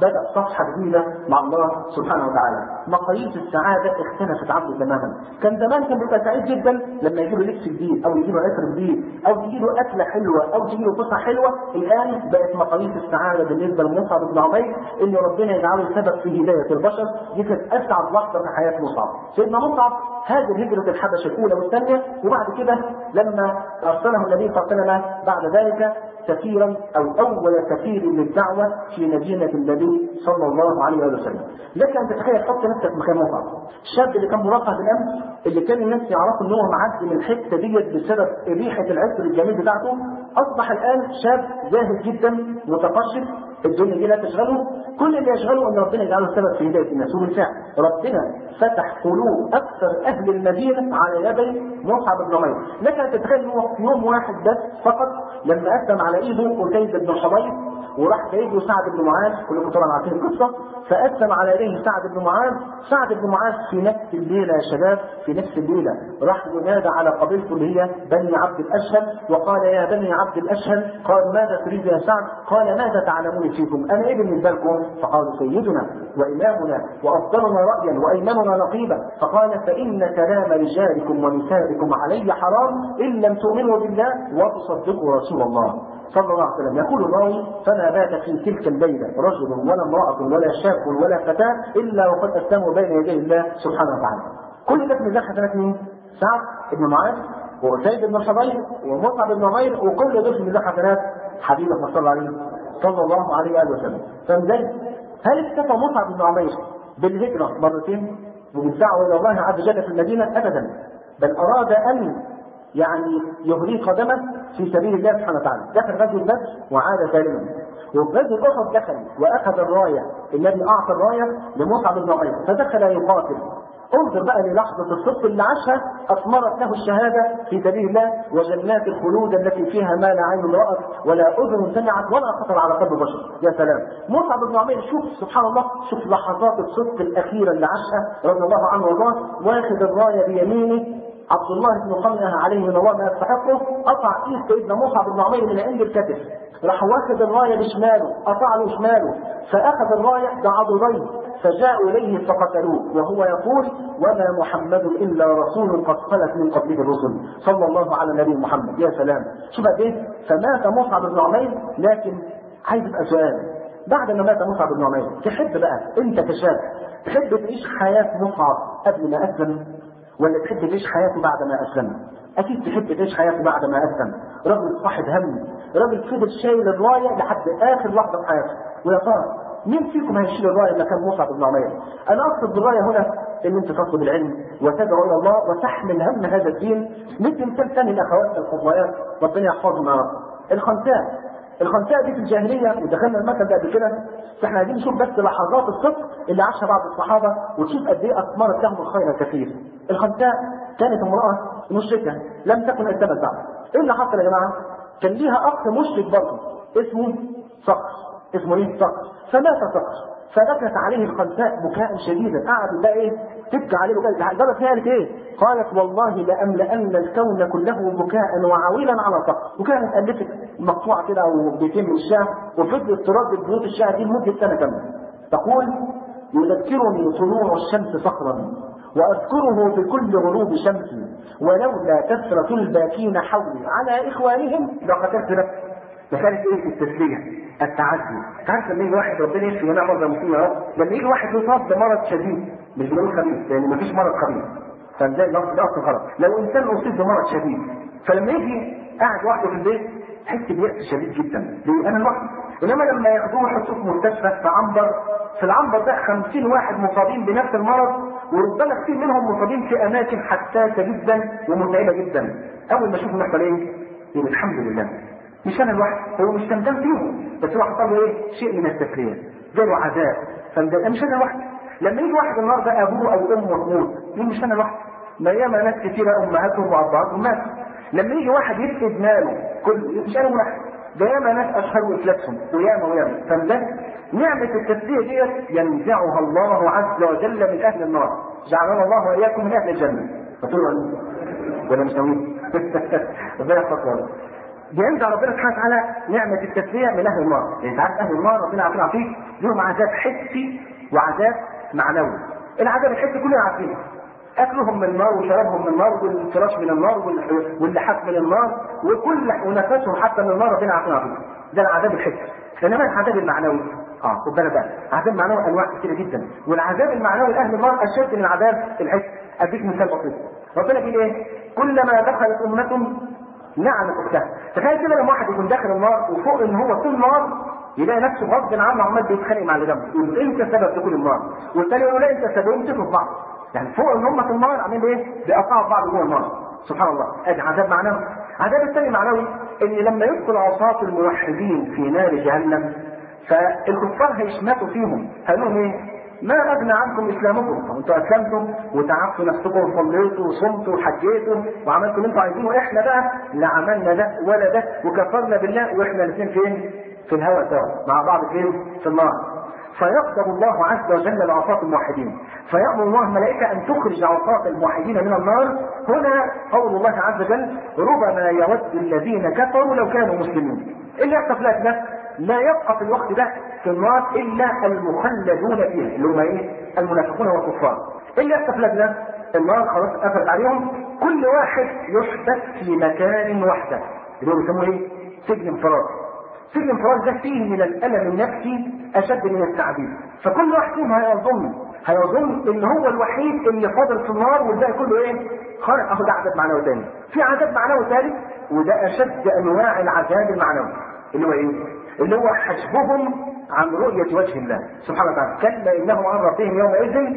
بدأ صفحة جديدة مع الله سبحانه وتعالى. مقاييس السعادة اختلفت عنه تماما. كان زمان كان بيبقى سعيد جدا لما يجيله لبس جديد أو يجيله عطر جديد أو يجيله أكلة حلوة أو يجيله فسحة حلوة. الآن بقت مقاييس السعادة بالنسبة لمصعب بن عمير إن ربنا يجعله سبب في هداية البشر. دي كانت أسعد لحظة في حياة مصعب. سيدنا مصعب هاجر هجرة الحبشة الأولى والثانية، وبعد كده لما أرسله النبي صلى الله عليه وسلم بعد ذلك سفيرا أو أول سفير للدعوة في مدينة النبي صلى الله عليه وسلم. لك أن تتخيل، حط نفسك مكان مصعب، الشاب اللي كان مرافع بالأمس، اللي كان الناس يعرفوا إن هو معدي من الحتة ديت بسبب ريحة العطر الجميل بتاعته، أصبح الآن شاب زاهد جدا متقشف، الدنيا دي لا تشغله، كل اللي يشغله ان ربنا يجعله سبب في هدايه الناس. وبالفعل ربنا فتح قلوب اكثر اهل المدينه على يدي مصعب بن عمير. لك ان تتخيل انه في يوم واحد بس فقط لما اسلم على ايده قتيبة بن حضير وراح جايبه سعد بن معاذ، كلكم طبعا عارفين القصه، فاسلم على يديه سعد بن معاذ. سعد بن معاذ في نفس الليله يا شباب، في نفس الليله راح ينادى على قبيلته اللي هي بني عبد الاشهل وقال يا بني عبد الاشهل، قال ماذا تريد يا سعد؟ قال ماذا تعلمون فيكم؟ انا ايه بالنسبه لكم؟ فقالوا سيدنا وامامنا وافضلنا رايا وايمننا نقيبا. فقال فان كلام رجالكم ونسائكم علي حرام ان لم تؤمنوا بالله وتصدقوا رسول الله صلى الله عليه وسلم. يقول الراوي فما بات في تلك الليله رجل ولا امراه ولا شاب ولا فتاه الا وقد اسلموا بين يدي الله سبحانه وتعالى. كل ده في ميزان حسنات مين؟ سعد بن معاذ وأسيد بن حضير ومصعب بن عمير، وكل دول في ميزان حسنات حبيبه صلى الله عليه صلى الله عليه واله وسلم. فمزاج هل اكتفى مصعب بن عمير بالهجره مرتين وبالدعوه الى الله عز وجل في المدينه؟ ابدا، بل اراد ان يعني يهري قدمه في سبيل الله سبحانه وتعالى. دخل غزوه بدر وعاد سالما، وفي غزوه احد دخل واخذ الرايه، النبي اعطى الرايه لمصعب بن عمير فدخل يقاتل. انظر بقى للحظه الصدق اللي عاشها اثمرت له الشهاده في سبيل الله وجنات الخلود التي فيها ما لا عين رأت ولا اذن سمعت ولا خطر على قلب بشر. يا سلام، مصعب بن عمير شوف سبحان الله، شوف لحظات الصدق الاخيره اللي عاشها رضي الله عنه وارضاه، واخذ الرايه بيمينه عبد الله بن قمئة عليه من الله ما يستحقه، قطع ايد سيدنا مصعب بن عمير من عند الكتف، راح واخذ الرايه بشماله، قطع له شماله، فاخذ الرايه بعضديه فجاءوا اليه فقتلوه وهو يقول وما محمد الا رسول قد خلت من قبله الرسل صلى الله على النبي محمد. يا سلام، شوف قد ايه. فمات مصعب بن عمير. لكن عايز ابقى سؤال، بعد ما مات مصعب بن عمير تحب بقى انت كشاب تحب تعيش حياه مصعب قبل ما اسلم ولا تحب تعيش حياته بعد ما اسلم؟ اكيد تحب تعيش حياته بعد ما اسلم. رجل صاحب هم، رجل فضل شايل الرايه لحد اخر لحظه في حياته. ويا ترى مين فيكم هيشيل الرايه مكان مصعب بن عمير؟ انا اقصد بالرايه هنا ان انت تطلب العلم وتدعو الى الله وتحمل هم هذا الدين. مثل مثال ثاني الاخوات الفضليات ربنا يحفظهم يا رب، الخنساء. الخنساء دي في الجاهليه ودخلنا المكان ده قبل كده، فاحنا عايزين نشوف بس لحظات الصدق اللي عاشها بعض الصحابه وتشوف قد ايه اثمرت لهم الخير الكثير. الخنساء كانت امراه مشركه لم تكن اسلمت بعد. ايه اللي حصل يا جماعه؟ كان ليها اخ مشرك برضه اسمه صقر، اسمه ايه؟ صقر. فمات صقر فبكت عليه الخنساء بكاء شديدا، قعدت بقى ايه؟ تبكي عليه بكاء. لدرجه قالت ايه؟ قالت والله لاملأن الكون كله بكاء وعويلا على صقر. وكانت الفت مقطوعه كده او بيتين من الشعر وفضلت تردد بيوت الشعر دي لمده سنه كامله. تقول يذكرني طلوع الشمس صقرا واذكره بكل غروب شمس ولولا كثره الباكين حولي على اخوانهم لقتلت نفسي. فكانت ايه؟ التسليه، التعدي. تعرف لما يجي واحد ربنا يشفي جميع مرضى المسلمين يا رب، لما يجي واحد يصاب بمرض شديد مش بنقول خبيث لان مفيش مرض خبيث، فازاي اللفظ ده اصلا غلط. لو انسان اصيب بمرض شديد فلما يجي قاعد لوحده في البيت يحس بيأس شديد جدا، ليه؟ انا لوحدي. انما لما ياخدوه يحطوه في مستشفى في عنبر، في العنبر ده خمسين واحد مصابين بنفس المرض وربما كثير منهم مصابين في اماكن حساسه جدا ومتعبه جدا. اول ما يشوفوا يحصل ايه؟ يقول الحمد لله مش انا لوحدي، هو مش تندم فيهم بس هو حصل له ايه؟ شيء من التسليه، جاله عذاب فندم مش انا لوحدي. لما يجي واحد النهارده ابوه او امه تموت يقول مش انا لوحدي، ما ياما ناس كثيره امهاتهم وابهاتهم ماتوا. لما يجي واحد يفقد ماله كل مش انا لوحدي، ده ياما ناس اشهروا افلاسهم وياما وياما. فده نعمه التسليه ديت ينزعها الله عز وجل من اهل النار، جعلنا الله واياكم من اهل الجنه. فتقولوا ولا مش ناويين؟ ربنا يحفظكم. بينزع ربنا سبحانه وتعالى نعمة التسلية من أهل النار. يعني تعرف أهل النار ربنا عافينا فيك لهم عذاب حسي وعذاب معنوي. العذاب الحسي كلنا عارفينه، اكلهم من النار وشرابهم من النار والفراش من النار واللحاف من النار وكل ونفسهم حتى من النار، ربنا عارفين. ده العذاب الحسي. انما العذاب المعنوي اه خد بالك بقى، العذاب المعنوي انواع كتير جدا، والعذاب المعنوي لاهل النار اشد من العذاب الحسي. اديك مثال بسيط. ربنا بيقول ايه؟ كلما دخلت امه لعنت اختها. تخيل كده لما واحد يكون داخل النار وفوق ان هو في النار يلاقي نفسه غصب عنه عمال بيتخانق مع اللي جنبه، يقول انت سبب دخول النار، والثاني يقول لا انت سبب، يمسكوا في بعض. يعني فوق ان هم في النار عاملين ايه؟ بيقطعوا بعض جوه النار. سبحان الله. ادي عذاب معنوي. عذاب الثاني معنوي ان لما يدخل عصاة الموحدين في نار جهنم فالكفار هيشمتوا فيهم، هيقولوا لهم ايه؟ ما اغنى عنكم اسلامكم، انتوا اسلمتم وتعبتوا نفسكم وصليتوا وصمتوا وحجيتوا وعملتوا اللي انتوا عايزينه، احنا بقى لا عملنا ده ولا ده وكفرنا بالله، واحنا الاثنين فين؟ في الهواء سوا مع بعض فين؟ في النار. فيغضب الله عز وجل لعصاة الموحدين، فيأمر الله الملائكة أن تخرج عصاة الموحدين من النار. هنا قول الله عز وجل ربما يود الذين كفروا لو كانوا مسلمين. اللي يحصل في ده لا يبقى في الوقت ده في النار إلا المخلدون فيها اللي هم إيه؟ المنافقون والكفار. اللي يحصل في ده النار خلاص قفلت عليهم، كل واحد يحبس في مكان وحده اللي هو بيسموه إيه؟ سجن انفرادي. سجن انفراد ده فيه من الألم النفسي أشد من التعذيب، فكل واحد فيهم هيظن هيظن إن هو الوحيد اللي فاضل في النار والباقي كله إيه؟ خارج. أهو ده عذاب معنوي تاني. في عذاب معنوي ثالث وده أشد أنواع العذاب المعنوي اللي هو إيه؟ اللي هو حجبهم عن رؤية وجه الله سبحانه وتعالى. كلا إنهم عن ربهم يومئذ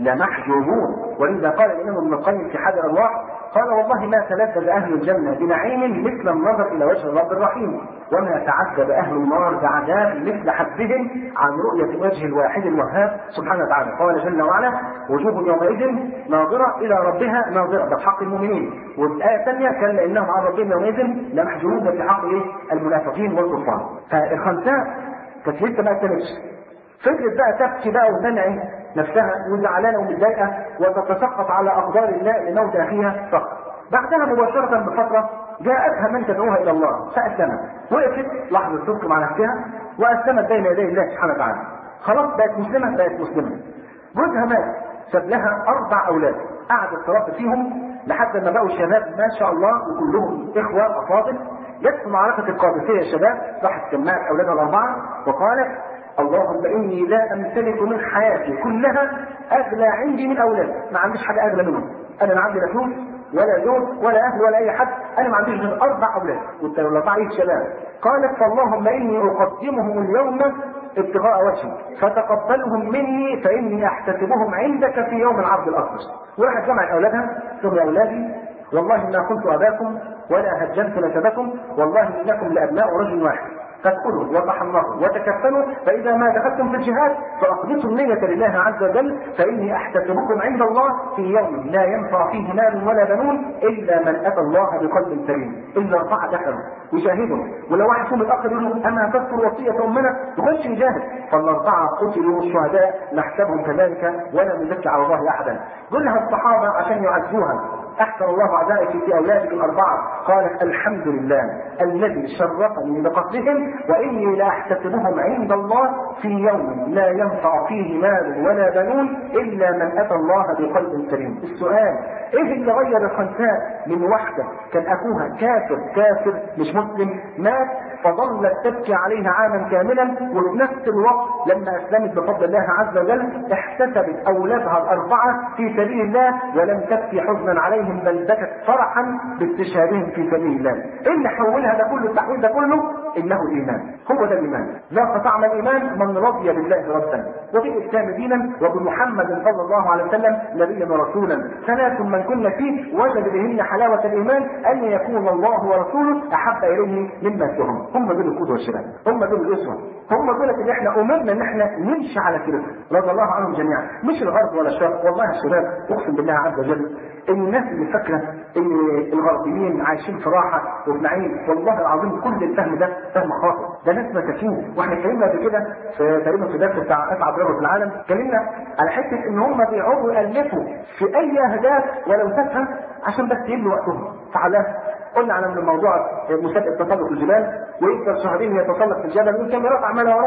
لمحجوبون. ولذا قال الإمام ابن القيم في حاد الأرواح قال والله ما تلذذ أهل الجنة بنعيم مثل النظر إلى وجه الرب الرحيم، وما تعذب أهل النار بعذاب مثل حجبهم عن رؤية وجه الواحد الوهاب سبحانه وتعالى. قال جل وعلا وجوه يومئذ ناظرة إلى ربها ناظرة، ده بحق المؤمنين. والآية الثانية كلا إنهم عن ربهم يومئذ لمحجوبون، في حق المنافقين والكفار. فالخنساء كانت لسه ما كانتش فكرة بقى تبكي بقى وتنعي نفسها وزعلانة ومتضايقة وتتسقط على أقدار الله لموت أخيها فقط. بعدها مباشرة بفترة جاءتها من تدعوها إلى الله فأسلمت، وقفت لحظة صدق مع نفسها وأسلمت بين يدي الله سبحانه وتعالى. خلاص بقت مسلمة بقت مسلمة. جوزها مات، ساب لها أربع أولاد، قعدت تربي فيهم لحد ما بقوا شباب ما شاء الله وكلهم إخوة أفاضل. جت في معركة القادسية يا شباب راحت جمعت أولادها الأربعة وقالت اللهم إني لا أمتلك من حياتي كلها أغلى عندي من أولادي، ما عنديش حاجة أغلى منهم، أنا ما عندي لا فلوس ولا زوج ولا أهل ولا أي حد، أنا ما عنديش غير أربع أولاد والأربعة شباب. قالت فاللهم إني أقدمهم اليوم ابتغاء وجهك فتقبلهم مني فإني أحتسبهم عندك في يوم العرض الأكبر. وراحت جمعت أولادها ثم يا أولادي والله ما كنت أباكم ولا هجمت نسبكم، والله إنكم لأبناء رجل واحد، فادخلوا وتحمروا وتكفنوا، فإذا ما دخلتم في الجهاد فأخلصوا النية لله عز وجل فإني أحتسبكم عند الله في يوم لا ينفع فيه مال ولا بنون إلا من أتى الله بقلب سليم. إلا أربعة دخلوا وشاهدوا، ولو واحد فيهم الآخر يقول لهم أما تذكر وصية أمنا يخش يجاهد، فالأربعة قتلوا الشهداء نحسبهم كذلك ولا نزكي على الله أحدا. قلها الصحابة عشان يعزوها أحسن الله عزائك في أولادك الأربعة. قالت الحمد لله الذي شرفني بقتلهم وإني لا أحتسبهم عند الله في يوم لا ينفع فيه مال ولا بنون إلا من أتى الله بقلب سليم. السؤال إيه اللي غير الخنساء من واحدة كان أخوها كافر كافر مش مسلم مات فظلت تبكي عليها عاما كاملا، وفي نفس الوقت لما أسلمت بفضل الله عز وجل احتسبت أولادها الأربعة في سبيل الله ولم تبكي حزنا عليهم بل بكت فرحا باستشهادهم في سبيل الله. إيه اللي حولها ده كله التحويل ده كله؟ إنه الإيمان. هو ده الإيمان. لا استطعم الإيمان من رضي بالله ربا وبالإسلام دينا وبمحمد صلى الله عليه وسلم نبيا ورسولا. ثلاث من كنا فيه وجد بهن حلاوة الإيمان أن يكون الله ورسوله أحب إليه مما سواهم. هم دول القدوة والشباب، هم دول الأسوة، هم دول اللي احنا أمرنا إن احنا نمشي على كده رضي الله عنهم جميعا، مش الغرب ولا الشرق. والله يا شباب أقسم بالله عز وجل إن الناس اللي فاكرة إن الغربيين عايشين في راحة وفي نعيم، والله العظيم كل الفهم ده فهم خاطئ، ده ناس مساكين. واحنا اتكلمنا قبل كده في تقريبا في درس بتاع اسعد رجل في العالم، اتكلمنا على حته ان هم بيقعدوا يالفوا في اي اهداف ولو تافهه عشان بس يملوا وقتهم. فعلى قلنا على من الموضوع مسابقه تسلق الجبال، ويفضل شهرين يتسلق في الجبل والكاميرات عماله وراه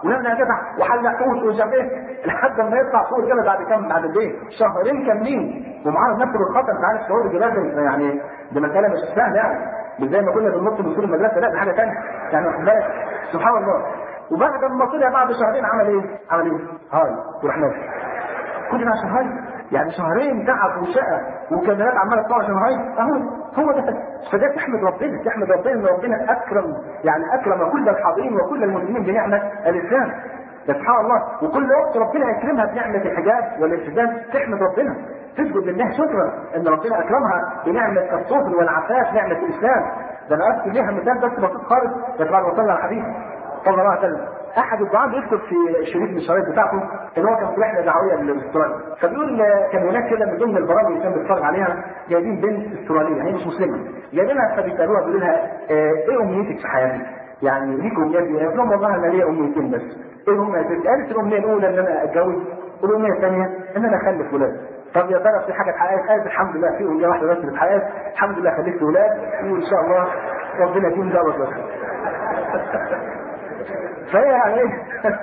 ولما يا جدع وحلق قوت ومش عارف ايه لحد ما يطلع فوق كده بعد كام بعد قد ايه؟ شهرين كاملين ومعاه نفسه بالخطر. انت عارف شعور الجبال يعني دي مساله مش سهله يعني مش زي ما كنا بننط من سور المدرسه، لا دي حاجه ثانيه يعني واخد بالك سبحان الله. وبعد ما طلع بعد شهرين عمل ايه؟ عمل ايه؟ هاي وراح نازل. كل ده عشان هاي يعني شهرين تعب وشقى وكاميرات عماله تطلع عشان هاي اهو هو ده. فده تحمد ربنا تحمد ربنا ان ربنا اكرم يعني اكرم كل الحاضرين وكل المسلمين بنعمه الاسلام. سبحان الله. وكل وقت ربنا يكرمها بنعمه الحجاب والالتزام تحمد ربنا تسجد لله شكرا ان ربنا اكرمها بنعمه الصبر والعفاف نعمه الاسلام. ده انا اذكر ليها مثال بس بسيط خالص يطلع وصلنا على الحديث صلى الله عليه وسلم. احد الدعاة بيذكر في شريط من الشرايط بتاعته ان هو كان في رحله دعويه لاستراليا، فبيقول كان هناك كده من ضمن البرامج اللي كان بيتفرج عليها جايبين بنت استراليه هي مش مسلمه جايبينها فبيسالوها بيقولوا لها ايه امنيتك في حياتك؟ يعني ليك امنيات ايه؟ قالت لهم والله انا ليا امنيتين بس. ايه هم؟ قالت الامنيه الاولى ان انا اتجوز والامنيه الثانيه ان انا اخلف ولاد. طب يا ترى في حاجه اتحققت؟ قالت الحمد لله في امنيه واحده بس اللي اتحققت الحمد لله خلفت ولاد وان شاء الله ربنا يديم دعوه بس. فهي يعني ايه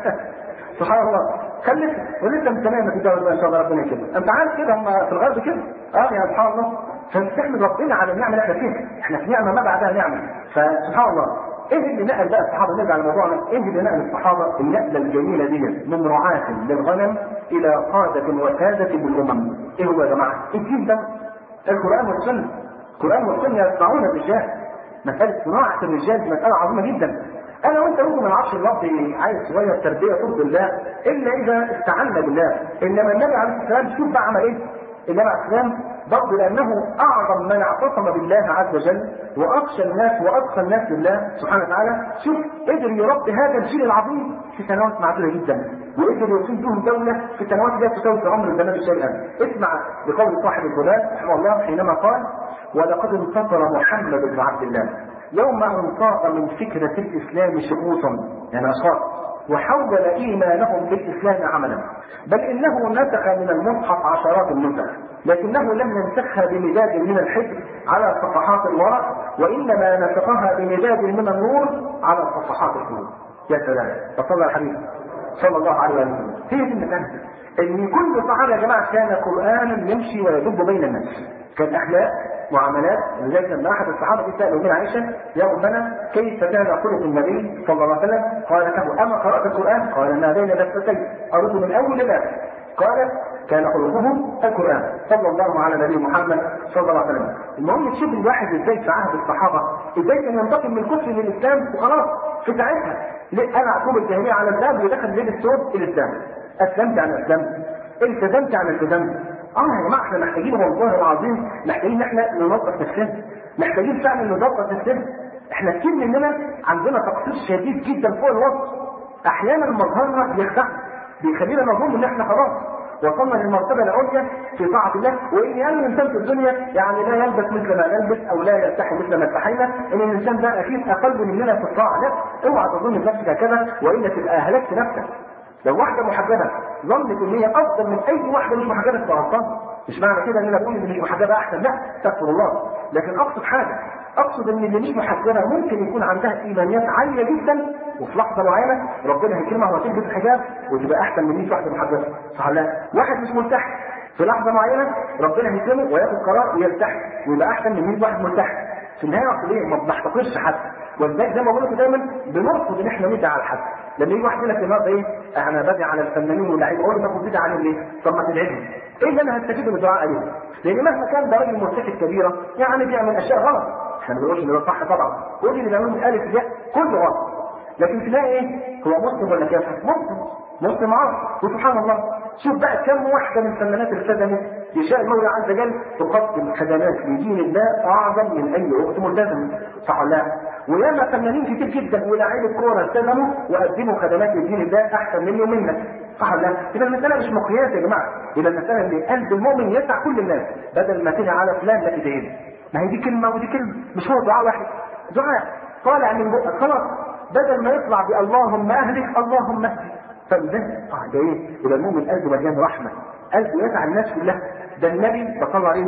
سبحان الله خلت ولسه مستنيه ما تتجوز ان شاء الله ربنا يكرمك. انت عارف كده هم في الغرب كده اه يا سبحان الله. فنستحمد ربنا على النعمه اللي احنا فيها. احنا في نعمه ما بعدها نعمه. فسبحان الله ايه اللي نقل بقى الصحابه نرجع لموضوعنا ايه اللي نقل الصحابه النقله الجميله دي من رعاة للغنم الى قاده وساده بالامم؟ ايه هو يا جماعه؟ الدين ده القران والسنه. القران والسنه يصنعون الرجال. مساله صناعه الرجال دي مساله عظيمه جدا. انا وانت ممكن ما نعرفش اللفظ عايز شويه تربيه ترضي الله الا اذا استعنا بالله. انما النبي عليه الصلاه والسلام شوف بقى عمل ايه؟ النبي عليه الصلاه والسلام برضه لانه اعظم من اعتصم بالله عز وجل واخشى الناس واتقى الناس لله سبحانه وتعالى. شوف قدر يربي هذا الجيل العظيم في سنوات معدوده جدا وقدر يقيم بهم دوله في سنوات لا تساوي في عمر الزمان شيئا. اسمع بقول صاحب الهدى رحمه الله حينما قال: ولقد انتصر محمد بن عبد الله يوم أن طاق من فكرة الإسلام شخوصا يعني أشخاص وحول إيمانهم بالإسلام عملا، بل إنه نسخ من المصحف عشرات النسخ لكنه لم ينسخها بمداد من الحبر على صفحات الورق وإنما نسخها بمداد من النور على صفحات القلوب. يا سلام. فصلى الحبيب صلى الله عليه وسلم هي دي المثال ان كل صحابه يا جماعه كان قرانا يمشي ويدب بين الناس. كان اخلاق معاملات. لذلك لما احد الصحابه سالوا من عائشه: يا امنا كيف كان خلق النبي صلى الله عليه وسلم؟ قالت له: اما قرات القران؟ قال: ما بين دفتين ارد من اول باب. قالت: كان خلقه القران صلى الله على نبي محمد صلى الله عليه وسلم. المهم تشوف الواحد ازاي في عهد الصحابه ازاي كان ينتقل من الكفر للاسلام وخلاص في ساعتها. انا اعقوب الجاهليه على الاسلام ودخل لبس ثوب الاسلام. اسلمت عن اسلمت، التزمت عن التزمت. اه يا جماعه احنا محتاجين والله العظيم محتاجين ان احنا ننظف نفسنا، محتاجين فعلا ننظف نفسنا. احنا كتير مننا عندنا تقصير شديد جدا فوق الوصف. احيانا مظهرنا بيخدعنا بيخلينا نظن ان احنا خلاص وصلنا للمرتبه العليا في طاعه الله، وان يعني الانسان في الدنيا يعني لا يلبس مثل ما نلبس او لا يلتحي مثل ما التحينا، ان الانسان ده اكيد اقل مننا في الطاعه. لا، اوعى تظن بنفسك هكذا والا تبقى اهلكت نفسك. لو واحده محجبه ظنت ان هي افضل من اي واحده مش محجبه تبقى غلطان. مش معنى كده ان انا بقول ان مش محجبه احسن، لا استغفر الله، لكن اقصد حاجه، اقصد ان اللي مش محجبه ممكن يكون عندها ايمانيات عاليه جدا وفي لحظه معينه ربنا هيكرمها وتلبس الحجاب وتبقى احسن من مية واحده محجبه. صح ولا لا؟ واحد مش ملتحي في لحظه معينه ربنا هيكرمه وياخد قرار ويلتحي ويبقى احسن من مية واحد ملتحي. في النهايه اصل ما بنحتقرش حد، ولذلك زي ما بقول لكم دايما بنرفض ان احنا ندعي على حد. لما يجي واحد يقول لك النهارده ايه انا بدعي على الفنانين واللعيبه، اقول له طب بتدعي عليهم ليه؟ طب ما تدعيهم. ايه اللي انا هستفيد من الدعاء عليهم؟ لان مهما كان ده راجل مرتكب كبيره يعني بيعمل اشياء غلط، احنا ما بنقولش ان ده صح طبعا، كل اللي بيعملوه من الف للياء كله غلط، لكن تلاقي ايه؟ هو مسلم ولا كافر؟ مسلم، مسلم عاصي. وسبحان الله شوف بقى كم واحده من الفنانات الخدمات يشاء المولى عز وجل تقدم خدمات لدين الله اعظم من اي اخت ملتزمه. صح ولا لا؟ وياما فنانين كتير جدا ولاعيبه كوره التزموا وقدموا خدمات لدين الله احسن مني ومنك. صح ولا لا؟ يبقى المساله مش مقياس يا جماعه، يبقى المساله ان قلب المؤمن يسع كل الناس بدل ما تدعي على فلان لا تدعي. ما هي دي كلمه ودي كلمه، مش هو دعاء واحد، دعاء طالع من بقك خلاص، بدل ما يطلع باللهم اهلك اللهم اهدك. فده اه ده ايه؟ يبقى المؤمن قلبه مليان رحمه، قلبه يسع الناس كلها. ده النبي صلى الله عليه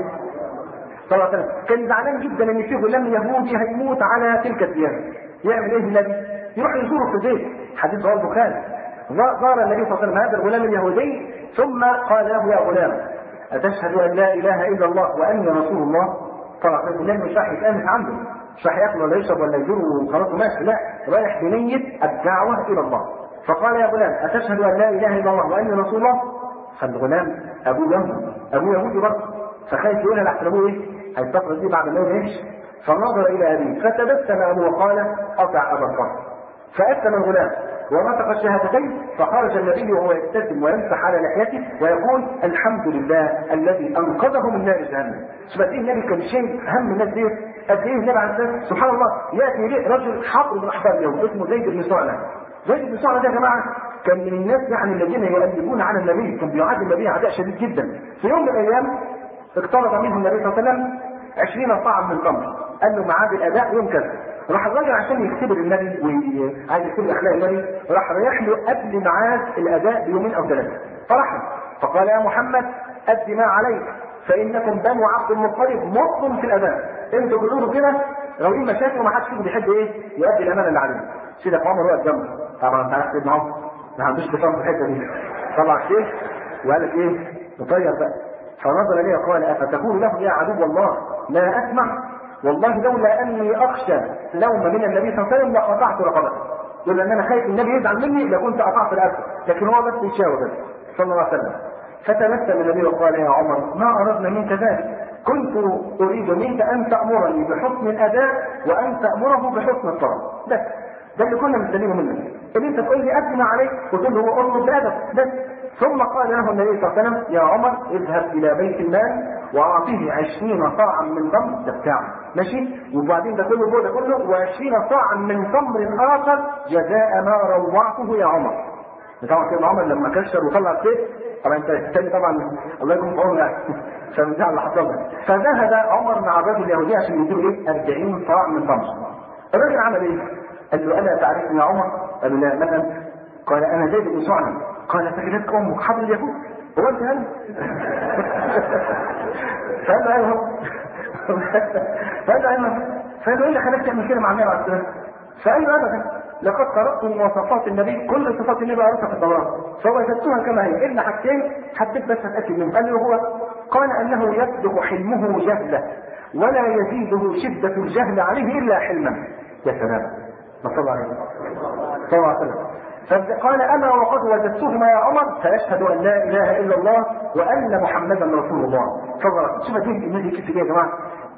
صلى الله عليه وسلم كان زعلان جدا ان فيه غلام يهودي هيموت على تلك الديانه. يعمل ايه النبي؟ يروح يزوره في البيت، حديث رواه البخاري، زار النبي صلى الله عليه وسلم هذا الغلام اليهودي ثم قال له يا غلام أتشهد أن لا إله إلا الله وأني رسول الله؟ طبعا الغلام مش راح يتأنس عنده، مش راح ياكل ولا يشرب ولا يجر وخلاص ماشي، لا رايح بنية الدعوة إلى الله. فقال يا غلام أتشهد أن لا إله إلا الله وأني رسول الله؟ فالغلام أبوه يهودي، أبوه يهودي برضه، فخايف يقولها لحسن أبوه إيه؟ هيستقبل دي بعد ما يمشي. فنظر إلى أبيه فتبسم أبوه وقال أطع أبا القاسم. فأسلم الغلام ونطق الشهادتين، فخرج النبي وهو يبتسم ويمسح على لحيته ويقول الحمد لله الذي أنقذه من نار جهنم. شوف قد إيه النبي كان شايل هم الناس دي، قد إيه النبي عليه الصلاة والسلام سبحان الله يأتي إليه رجل حقر من أحبار اليهود اسمه زيد بن سعلة. زيد بن سعلة ده يا جماعة كان من الناس يعني الذين يؤدبون على النبي، كان بيعادي النبي عداء شديد جدا. في يوم من الأيام اقترب منه النبي صلى الله عليه وسلم عشرين صاعا من تمر، قال له معاد الأداء يوم كذا. راح الراجل عشان يختبر النبي وعايز يختبر اخلاق النبي راح رايح له قبل ميعاد الاداء بيومين او ثلاثه، فرح فقال يا محمد اد ما عليك فانكم بنو عبد المطلب مطلب في الاداء، انتوا بتقولوا كده غاويين مشاكل وما حدش فيكم بيحب ايه؟ يؤدي الامانه اللي عليه. سيدك عمر واقف جنبه، طبعا انت عارف سيدنا عمر ما عندوش بطاقه في الحته دي، طلع الشيخ وقال لك ايه؟ نطير بقى. فنظر اليه وقال افتقول له يا عدو الله لا اسمع؟ والله لولا اني اخشى لوم من النبي صلى الله عليه وسلم لقطعت رقبته. يقول ان انا خايف النبي يزعل مني لكنت قطعت رقبته، لكن هو بس يشاور بس صلى الله عليه وسلم. فتبسم النبي وقال يا عمر ما اردنا منك ذلك، كنت اريد منك ان تامرني بحسن الاداء وان تامره بحسن الطلب، بس ده اللي كنا مستنينه منك، ان انت تقول لي ادي ما عليك وتقول له هو اطلب بادب بس. ثم قال له النبي صلى الله عليه وسلم يا عمر اذهب الى بيت المال واعطيه عشرين صاعا من تمر، ده بتاعه ماشي، وبعدين ده كله ده كله وعشرين صاعا من تمر اخر جزاء ما روعته يا عمر. طبعا كده عمر لما كشر وطلع السيف طبعا انت الثاني طبعا الله يكون في عونه عشان ده اللي حصل. فذهب عمر مع الرجل اليهودي عشان يديله ايه؟ أربعين صاع من تمر. الراجل عمل ايه؟ قال له الا تعرفني يا عمر؟ قال له لا من انت؟ قال انا زيد بن سعلة. قال سكنتك امك حبل اليهود؟ هو انت هل؟ فقال له ايوه. فقال له ايوه. فقال له ايه اللي خلاك تعمل كده مع النبي عليه الصلاه والسلام؟ فقال له ابدا لقد قرات مواصفات النبي كل صفات النبي قرأتها في التوراه فوجدتها كما هي الا حاجتين حبيت بس اتاكد منهم. قال له هو قال انه يصدق حلمه جهله ولا يزيده شده الجهل عليه الا حلما. يا سلام ما صلى الله عليه صلى الله عليه وسلم. فقال انا وقد وجدتهما يا عمر فاشهد ان لا اله الا الله وان محمدا رسول الله. فضل شوف دي النبي كيف يا جماعه.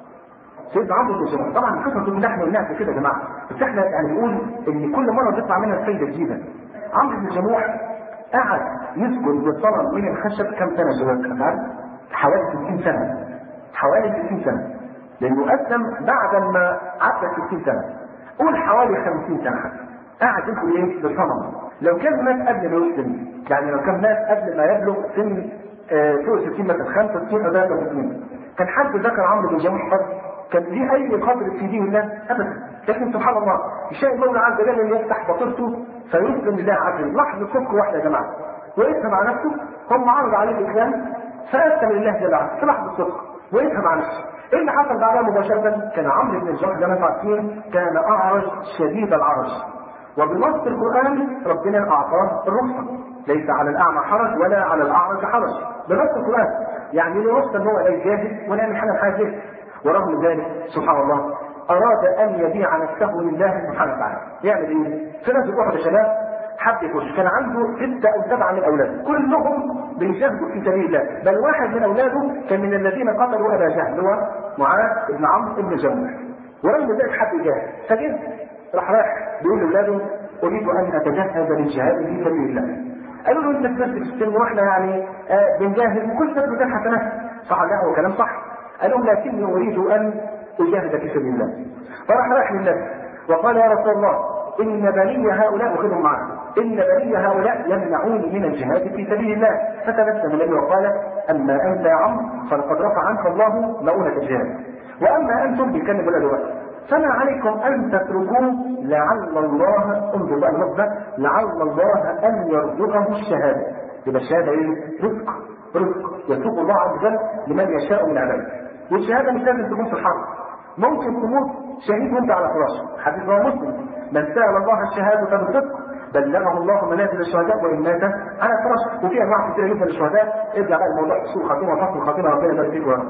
سيدنا عمرو بن جموح طبعا قصه من نحن والناس كده يا جماعه، بس احنا يعني بنقول ان كل مره بيطلع منها فايده جديده. عمرو بن جموح قعد يسجد بالصلاه من الخشب كم سنه يا جماعه؟ حوالي ستين سنه، حوالي ستين سنه، لانه اسلم بعد ما عدى ستين سنه، قول حوالي خمسين سنه قاعد يقول ايه بالصنم. لو كان مات قبل ما يسلم، يعني لو كان مات قبل ما يبلغ سن فوق ستين مثلا خمسة وستين او ثلاثة وستين كان حد ذكر عمرو بن جموح فرض كان ليه اي قدر في دين الله ابدا. لكن سبحان الله يشاء المولى عز وجل ان يفتح بصيرته فيسلم لله عز وجل. لحظه صدق واحده يا جماعه وقفها مع نفسه، هم عرض عليه الاسلام فاسلم لله جل وعلا في لحظه صدق وقفها مع نفسه. ايه اللي حصل بعدها مباشره؟ كان عمرو بن جموح زي ما انتم عارفين كان اعرج شديد العرج، وبنص القرآن ربنا أعطاه الرخصة ليس على الأعمى حرج ولا على الأعرج حرج بنص القرآن، يعني له رخصة إن هو لا يجاهد ولا يعمل حاجة حاجة. ورغم ذلك سبحان الله أراد أن يبيع نفسه لله سبحانه وتعالى. يعمل إيه؟ في ناس واحد شباب حب يخش كان عنده ستة أو سبعة من أولاده كلهم بيجاهدوا في سبيل الله، بل واحد من أولاده كان من الذين قتلوا أبا جهل هو معاذ بن عمرو بن جموح. ورغم ذلك حب يجاهد فجد راح رايح بيقول لاولاده اريد ان اتجهز للجهاد في سبيل الله. قالوا له انت بس في السن واحنا يعني آه بنجاهد وكل ده بتاع حسنات. صح لا هو كلام صح. قالوا لكني اريد ان اجاهد في سبيل الله. فراح رايح للنبي وقال يا رسول الله ان بني هؤلاء وخذهم معنا ان بني هؤلاء يمنعوني من الجهاد في سبيل الله. فتبسم النبي وقال اما انت يا عمرو فلقد رفع عنك الله مؤونة الجهاد، واما انتم بيكلموا الادوات فما عليكم ان تتركوه لعل الله انظر بقى النص لعل الله ان يرزقه الشهاده. يبقى الشهاده ايه؟ رزق رزق يرزق الله عز وجل لمن يشاء من عباده. والشهاده مش لازم تكون في الحرب، ممكن تموت شهيد وانت على فراشك. حديث رواه مسلم من سال الله الشهاده بالصدق بلغه الله منازل الشهداء وان مات على الفراش. وفي انواع كثيره جدا للشهداء، ارجع بقى الموضوع سوء خاتمه وفصل الخاتمه ربنا يبارك فيك ورا.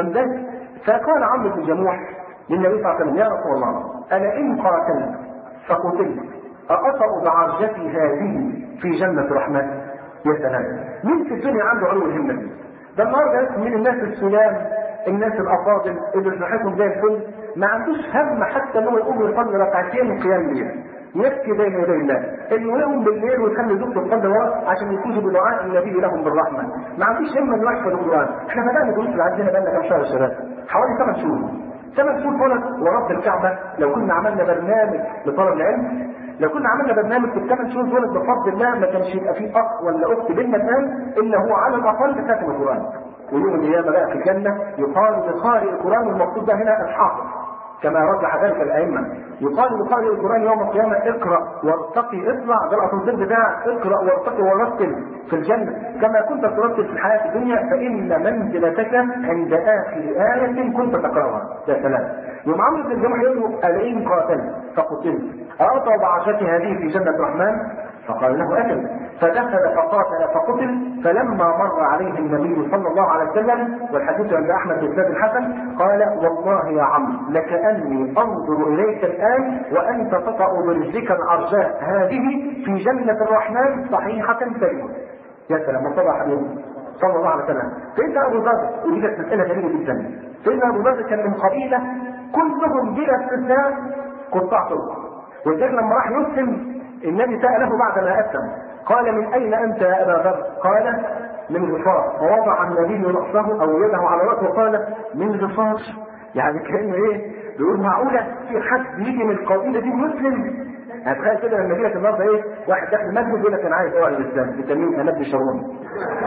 فقال عمرو بن جموح للنبي صلى الله عليه وسلم: يا رسول الله، انا ان قاتلت فقتلت اقطع بعرجتي هذه في جنه الرحمن؟ يا سلام، مين في الدنيا عنده علو الهمه دي؟ ده النهارده من الناس السلام، الناس الافاضل اللي صحتهم زي الفل، ما عندوش هم حتى ان هو يقوم يصلي ركعتين من قيام الليل، يبكي بين يدي الله، انه يقوم بالليل ويخلي زوجته تصلي وراه عشان يفوزوا بدعاء النبي لهم بالرحمه، ما عندوش همه انه يحفظ القران. احنا بدانا دروس اللي عندنا بقى لنا كام شهر يا شباب؟ حوالي ثمان شهور. ثمان شهور دول ورب الكعبه لو كنا عملنا برنامج لطلب العلم، لو كنا عملنا برنامج في الثمان شهور دول بفضل الله ما كانش يبقى فيه اخ ولا اخت بيننا الان الا هو على الاقل كاتب القران. ويوم القيامه بقى في الجنه يقال لقارئ القران، والمقصود ده هنا الحافظ كما رجح ذلك الائمه، يقال لقارئ القران يوم القيامه: اقرا وارتقي، اطلع ده الاسانسير بتاعك، اقرا وارتقي ورتل في الجنه كما كنت ترتل في الحياه الدنيا، فان منزلتك عند اخر ايه كنت تقراها. يا سلام. يوم عمرو بن الجموح يقول له: ألئن قاتلت فقتلت أقطع بعرجتي هذه في جنة الرحمن؟ فقال له: أجل. فدخل فقاتل فقتل، فلما مر عليه النبي صلى الله عليه وسلم، والحديث عند أحمد بن زيد الحسن، قال: والله يا عمرو لكأني أنظر إليك الآن وأنت تطأ برجلك العرجاء هذه في جنة الرحمن صحيحة سليمة. يا سلام، وطبعا حبيبي صلى الله عليه وسلم. سيدنا أبو ذر، ودي كانت مسألة جميلة جدا، سيدنا أبو ذر كان من قبيلة كلهم بلا استثناء قطاع طرق، ولذلك لما راح يسلم النبي سأله بعد ما أسلم قال: من أين أنت يا أبا ذر؟ قال: من غفار. ووضع النبي رأسه أو يده على رأسه وقال: من غفار. يعني كأنه إيه؟ بيقول معقولة في حد يجي من القبيلة دي مسلم؟ هتخيل كده لما يجي لك النهارده ايه؟ واحد داخل المسجد يقول لك انا عايز اوعى الاسلام، انت مين؟ انا ابن شارون.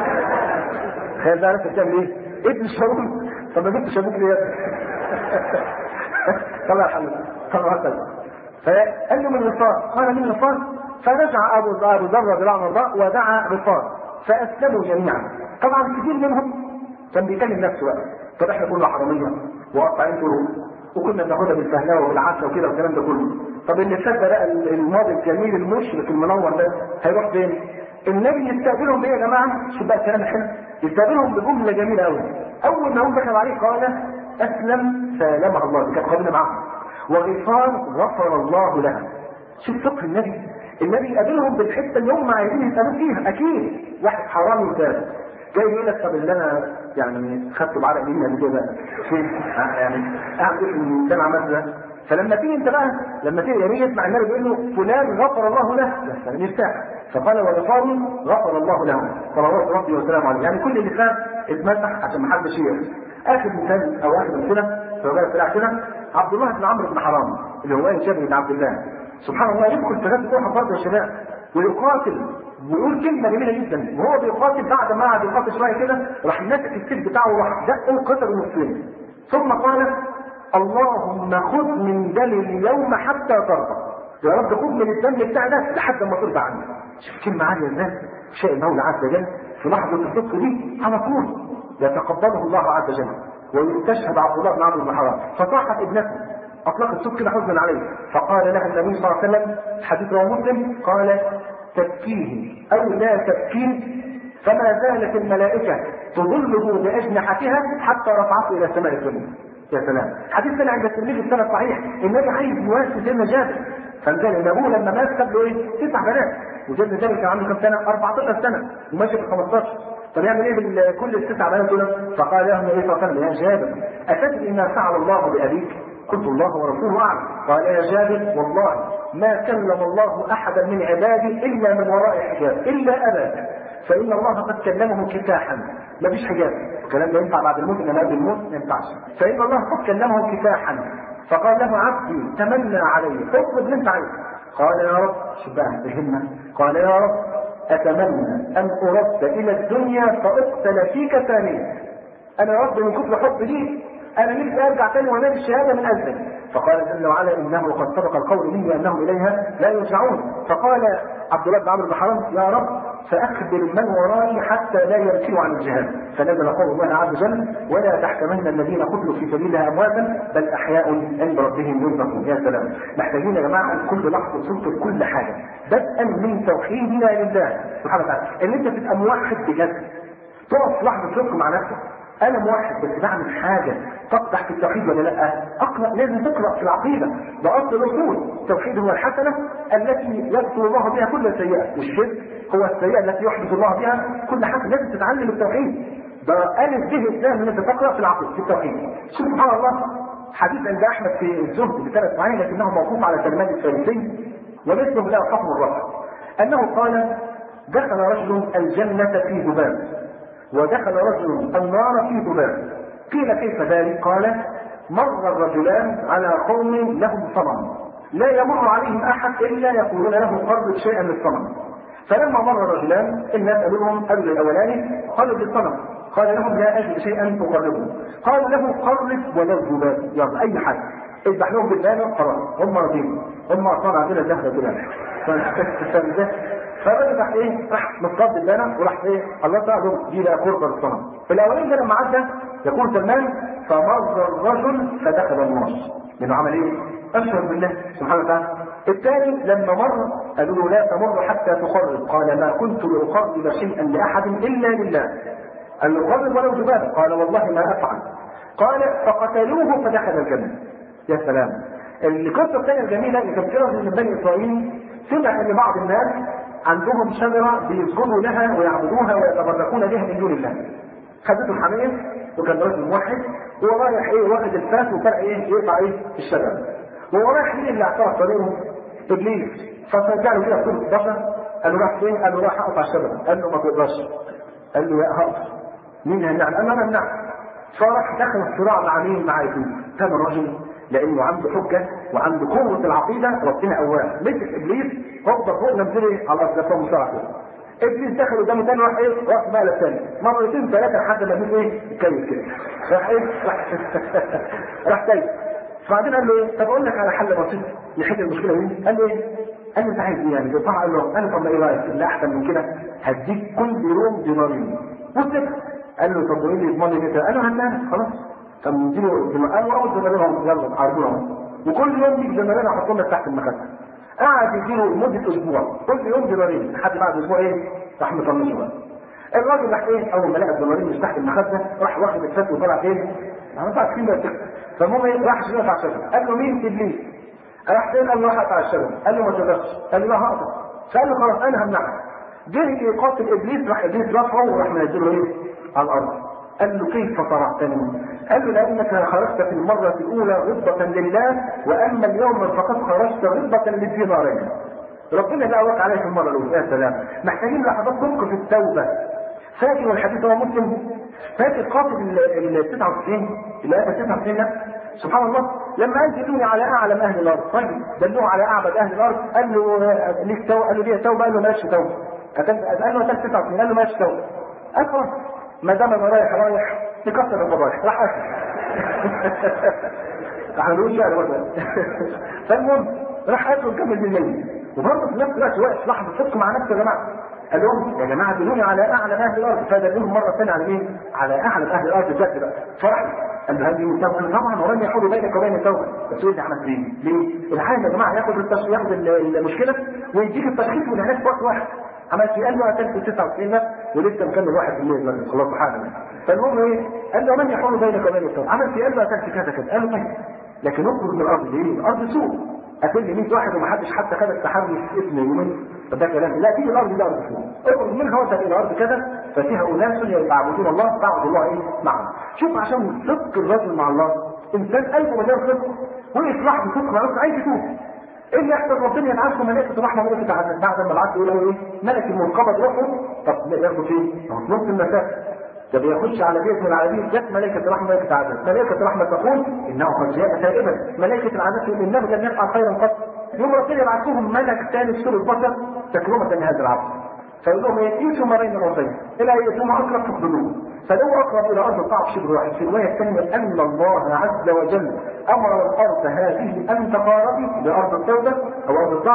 تخيل بقى نفسك بتعمل ايه؟ ابن شارون؟ طب ما جبتش ابوك ليه؟ طلع الحمد طلع هكذا. فقال له: من غفار. قال: من غفار. فرجع ابو ابو ذر رضي الله عنه ودعا غفار فاسلموا جميعا. طبعا كثير منهم كان بيكلم نفسه بقى: طب احنا كنا حراميه وقطعين طرق وكنا بناخدها بالفهلاوه والعسل وكده والكلام ده كله. طب اللي صدق بقى الماضي الجميل المشرك المنور ده هيروح فين؟ النبي يستقبلهم بايه يا جماعه؟ شوف بقى الكلام الحلو، يستقبلهم بجمله جميله قوي. اول ما هم دخل عليه قال: اسلم سالمها الله، دي كانت قابله معاهم، وغفار غفر الله لها. شوف فقه النبي، النبي يقابلهم بالحته اللي هم عايزين يسالوه فيها. اكيد واحد حرامي وتاب جاي يقول لك: طب اللي انا يعني خدته بعرق مني قبل كده يعني اعمل ايه في الانسان عمل ده؟ فلما تيجي انت بقى لما تيجي يعني يسمع النبي بيقول له فلان غفر الله له، بس يرتاح. فقال: وغفار غفر الله له صلوات ربي وسلامه عليه. يعني كل اللي فات اتمسح عشان ما حدش يعرف. اخر مثال او اخر امثله في غير السلاح كده عبد الله بن عمرو بن حرام اللي هو ايه شبه بن عبد الله. سبحان الله، يدخل في غزوه احد برضه يا شباب ويقاتل ويقول كلمه جميله جدا وهو بيقاتل. بعد ما قعد يقاتل شويه كده راح ماسك السيف بتاعه وراح دقه قتله نصين، ثم قال: اللهم خذ من دمي اليوم حتى ترضى. يا رب خذ من الدم بتاعي ده لحد ما ترضى عني. شوف كلمه عاليه ازاي، شيء المولى عز وجل في لحظه الصدق دي على طول يتقبله الله عز وجل. ويستشهد عبد الله بن عمرو بن حرام، فصاحت ابنته اطلقت الصوت كده حزنا عليه، فقال لها النبي صلى الله عليه وسلم، حديث رواه مسلم، قال: تبكيه او لا تبكيه، فما زالت الملائكه تظله باجنحتها حتى رفعته الى سماء الدنيا. يا سلام، حديث ثاني عند الترمذي في سنه صحيح، النبي عايز يواسي سيدنا جابر، فقال ان ابوه لما مات ساب له ايه؟ تسع بنات، وسيدنا جابر كان عنده كم سنه؟ أربعتاشر سنه وماشي في خمستاشر. طب يعمل ايه بكل التسع بنات دول؟ فقال له النبي صلى الله عليه وسلم: يا جابر اتدري ما فعل الله بابيك؟ قلت: الله ورسوله اعلم. قال: يا جابر والله ما كلم الله احدا من عباده الا من وراء حجاب الا اباك، فان الله قد كلمه كفاحا. ما فيش حجاب، الكلام ده ينفع بعد الموت انما قبل الموت ما ينفعش. فان الله قد كلمه كفاحا، فقال له: عبدي تمنى علي، اطلب اللي انت عايزه. قال: يا رب، شوف بقى الهمه، قال: يا رب اتمنى ان ارد الى الدنيا فاقتل فيك ثانيا. انا يا رب من كتر حب ليك انا نفسي ارجع تاني وانال الشهاده من اجلك. فقال جل وعلا: انه قد سبق القول مني انهم اليها لا يرجعون. فقال عبد الله بن عمرو بن حرام يا رب فاخبر من ورائي حتى لا يركنوا عن الجهاد، فنزل قول الله عز وجل ولا تحسبن الذين قتلوا في سبيل الله امواتا بل احياء عند ربهم يرزقون. يا سلام، محتاجين يا جماعه كل لحظه صوت كل حاجه بدءا من توحيدنا لله سبحانه وتعالى، ان انت تبقى موحد بجد، تقف لحظه صدق مع نفسك، انا موحد بس بعمل حاجه تقدح في التوحيد ولا لا؟ اقرا، لازم تقرا في العقيده، ده اصل الاصول. التوحيد هو الحسنه التي يغفر الله بها كل سيئه، والشرك هو السيئه التي يحدث الله بها كل حسنه. لازم تتعلم التوحيد، ده الف به اسلام ان انت تقرا في العقيده في التوحيد. سبحان الله، حديث عند احمد في الزهد بثلاث معاني لكنه موقوف على سلمان الفارسي ومثله له حكم الرفع، انه قال دخل رجل الجنه في ذباب ودخل رجل النار في ذباب، قيل كيف ذلك؟ قال مر الرجلان على قوم لهم صنم لا يمر عليهم احد الا يقولون له قرب شيئا للصنم، فلما مر الرجلان الناس قالوا لهم قالوا للاولاني قالوا للصنم، قال لهم لا اجد شيئا تقربه، قالوا له قرب ولو ذباب، يلا اي حاجه اذبح لهم بالبانه خلاص هم راضيين، هم اصلا عندنا زهره كده. فالراجل راح ايه؟ راح مصطاد البانه وراح ايه؟ الله تعالى دي بقى قرب الصنم. في الاولين ده لما عدى يقول سلمان فمر الرجل فدخل النار، لانه عمل ايه؟ اشهد بالله سبحانه وتعالى. الثاني لما مر قالوا له لا تمر حتى تقرب، قال ما كنت لاقرب شيئا لاحد الا لله، قال له قرب ولو ذبابا، قال والله ما افعل، قال فقتلوه فدخل الجنه. يا سلام. القصه الثانيه الجميله اللي كانت من بني اسرائيل، سمع ان بعض الناس عندهم شجره بيسجدوا لها ويعبدوها ويتبركون بها من دون الله. خدته الحمير وكان رجل موحد وهو رايح ايه واخد الفاس وطلع ايه يقطع ايه الشجره، وهو رايح مين اللي اعترف طريقه؟ ابليس. فرجع له كده صوره بشر، قال له راح فين؟ قال له راح اقطع الشجره، قال له ما تقدرش، قال له يا هقطع. مين هيمنعني؟ قال له انا امنعك. فراح دخل الصراع مع مين؟ مع ابليس. كان الرجل لانه عنده حجه وعنده قوه العقيده ربنا قواه، مسك ابليس هوب فوق نزله على الارض مصارعه كده. ابليس دخل قدامه تاني راح ايه؟ راح بقى للثاني مرتين ثلاثه لحد ما يجي ايه؟ يتكيف كده. راح ايه؟ راح راح تايه. فبعدين قال له ايه؟ طب اقول لك على حل بسيط يحل المشكله دي. قال له ايه؟ قال له انت عايز ايه يعني؟ قال له قال له طب ايه رايك؟ اللي احسن من كده هديك كل يوم دينارين. وصدق. قال له طب وايه اللي يضمن لي كده؟ قال له هنعمل خلاص. طب نديله قال له اول دينارين يلا عرضوهم، وكل يوم يجي دينارين احطهم لك تحت المخده. قعد يديله لمده اسبوع كل يوم دينارين لحد بعد اسبوع ايه؟ راح مطنشه بقى. الراجل راح ايه؟ اول ما لقى الدينارين مش تحت المخده راح واخد الفات وطلع فين؟ انا طلع فين بقى؟ فالمهم ايه؟ راح شغل على الشجره. قال له مين؟ ابليس. راح فين؟ قال له راح على الشجره. قال له ما تقدرش. قال له لا هقدر. فقال له خلاص انا همنعك. جه يقاتل ابليس، راح ابليس رفعه وراح منزله ايه؟ على الارض. قال له كيف صرعتني؟ قال له لانك خرجت في المره الاولى غضبه لله، واما اليوم فقد خرجت غضبه للدينارين. ربنا لا وقع عليه في المره الاولى. يا سلام. محتاجين لحظات صدق في التوبه. فاكر والحديث هو مسلم، فاكر قاتل ال تسعة وتسعين الايه تسعة وتسعين سبحان الله لما قال دلوني على اعلم اهل الارض، طيب دلوه على اعبد اهل الارض. قال له ليك توبه؟ قال له ليه توبه؟ قال له مالكش توبه. قال له قتلت تسعة وتسعين. قال له مالكش توبه. قال خلاص ما دام انا رايح رايح نكسر الفضايح. راح اكل احنا نقول شعر مثلا. فالمهم راح اكل وكمل بالليل، وبرضه في نفس الوقت واقف لحظه صدق مع نفسه. يا جماعه قال لهم يا جماعه دلوني على اعلى اهل الارض، فدلوهم مره ثانيه على مين؟ على اعلى اهل الارض بجد بقى. فرح قال له هذه مساواه طبعا ولن يحول بينك وبين التوبه. بس انت عملت ايه؟ ليه؟ الحاجه يا جماعه ياخد التشخيص، ياخد المشكله ويديك التشخيص والعلاج في وقت واحد. عملت ايه؟ قال له قتلت تسعة وتسعين ولسه مكمل واحد في المية مثلا. الله سبحانه. فالمهم ايه؟ قال له من يحول بينك وبين التوبه؟ عملت ايه؟ قال له قتلت كذا كذا. قال له طيب لكن اخرج من الارض ليه؟ الارض سوء. قتل مية واحد ومحدش حتى خد التحرش اسم يومين. فده كلام لا، دي الارض دي ارض سوء. اخرج منها وانت الى الارض كذا ففيها اناس يعبدون الله تعبد الله ايه؟ معهم. شوف عشان صدق الرجل مع الله، انسان قلبه مليان صدق ويصلح بصدق مع نفسه عايز يتوب. ايه اللي يحصل؟ ربنا يبعث ملائكه الرحمه ملائكه العذاب. بعد ما العبد يقول له ايه؟ ملك المنقبض روحه. طب ياخده فين؟ هو في نص المسافه. ده بيخش على بيت من العذاب، جت ملائكه الرحمه ملائكه العذاب. ملائكه الرحمه تقول انه قد جاء تائبا. ملائكه العذاب تقول انه لم يفعل خيرا قط. يوم ربنا يبعثهم ملك ثاني في سوره البشر تكرمه لهذا العبد. فيقول لهم يأتوا ما بين الأرضين إلى يأتوا أقرب تقبلوه. فلو أقرب إلى أرض الطاعة شبر واحد. في الرواية الثانية أن الله عز وجل أمر الأرض هذه أن تقاربي بأرض التوبة أو أرض الطاعة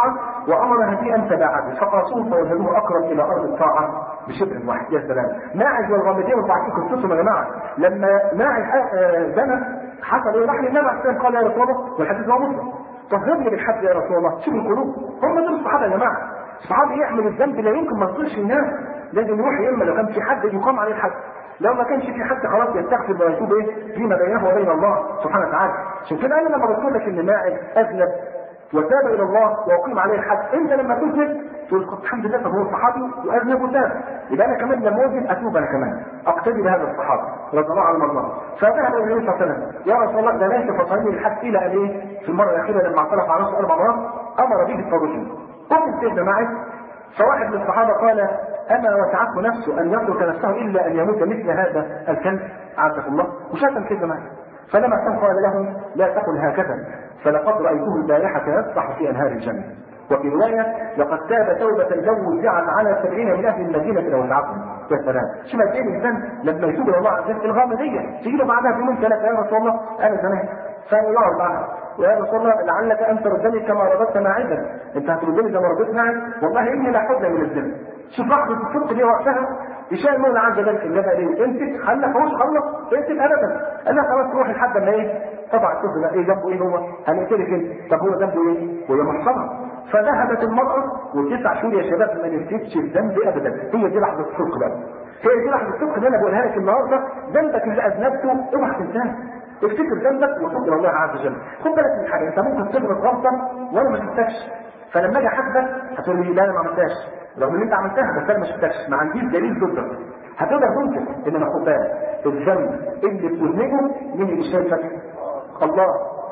وامر هديئا فباعه فقاسوه فوجدوه اقرب الى ارض الطاعه بشبر واحد. يا سلام. ماعز والغامدين وبعدين قصتهم يا جماعه لما ماعز زنى حصل ايه؟ راح للنبي عليه السلام قال يا رسول الله والحديث هو مسلم طهرني بالحد يا رسول الله. شوف القلوب، هم دول الصحابه يا جماعه. الصحابي يعمل الذنب لا يمكن ما يصيرش الناس، لازم يروح يما لو كان في حد يقام عليه الحد، لو ما كانش في حد خلاص يستغفر ويتوب ايه فيما بينه وبين الله سبحانه وتعالى. عشان كده انا لما بقول لك ان ماعز اذنب وتاب الى الله واقيم عليه الحد، انت لما تذنب تقول الحمد لله طب هو صحابي واذنب وتاب، يبقى انا كمان لما اذنب اتوب انا كمان اقتدي بهذا الصحابي رضي الله عنهم الله. فذهب الى النبي صلى الله عليه وسلم يا رسول الله ده ليس فصلني الحد الى ان ايه في المره الاخيره لما اعترف على نفسه اربع مرات امر به بالتوبه. قم سيدنا ماعز. فواحد من الصحابه قال اما وسعته نفسه ان يترك نفسه الا ان يموت مثل هذا الكلب عافاك الله، وشاتم سيدنا ماعز. فلما كان قال له لا تقل هكذا فلقد رايته البارحه يسبح في انهار الجنه. وفي روايه لقد تاب توبه لو وزعت على سبعين من اهل المدينه لوسعتهم. يا سلام. شو ما تقول الانسان لما يتوب الى الله عز وجل الغامديه تجي له بعدها بيومين ثلاثه يا رسول الله انا زمان فيقعد معها ويا رسول الله لعلك ان تردني كما رددت ماعزا، انت هتردني زي ما رددت ماعز والله اني لا حزن من الذنب. شوف لحظه الصدق دي وقتها يشاء المولى عز وجل النبي ليه امسك خلك هوش خلص امسك ابدا قال لها خلاص روح لحد ما ايه طبعا الطفل ايه ذنبه ايه هو هنقتلك انت طب هو ذنبه ايه وهي محصنه. فذهبت المراه وتسع شهور يا شباب ما نسيتش الذنب ابدا. هي دي لحظه الصدق بقى، هي دي لحظه الصدق اللي انا بقولها لك النهارده. ذنبك اللي اذنبته اوعى تنساه، افتكر ذنبك وتوب الى الله عز وجل. خد بالك من حاجه، انت ممكن تغلط غلطه وانا ما شفتكش، فلما اجي احاسبك هتقول لي لا انا ما عملتهاش رغم ان انت عملتها بس انا ما شفتكش ما عنديش دليل ضدك. هتقدر تنكر ان انا خد بالك الذنب اللي بتذنبه مين اللي شايفك؟ الله.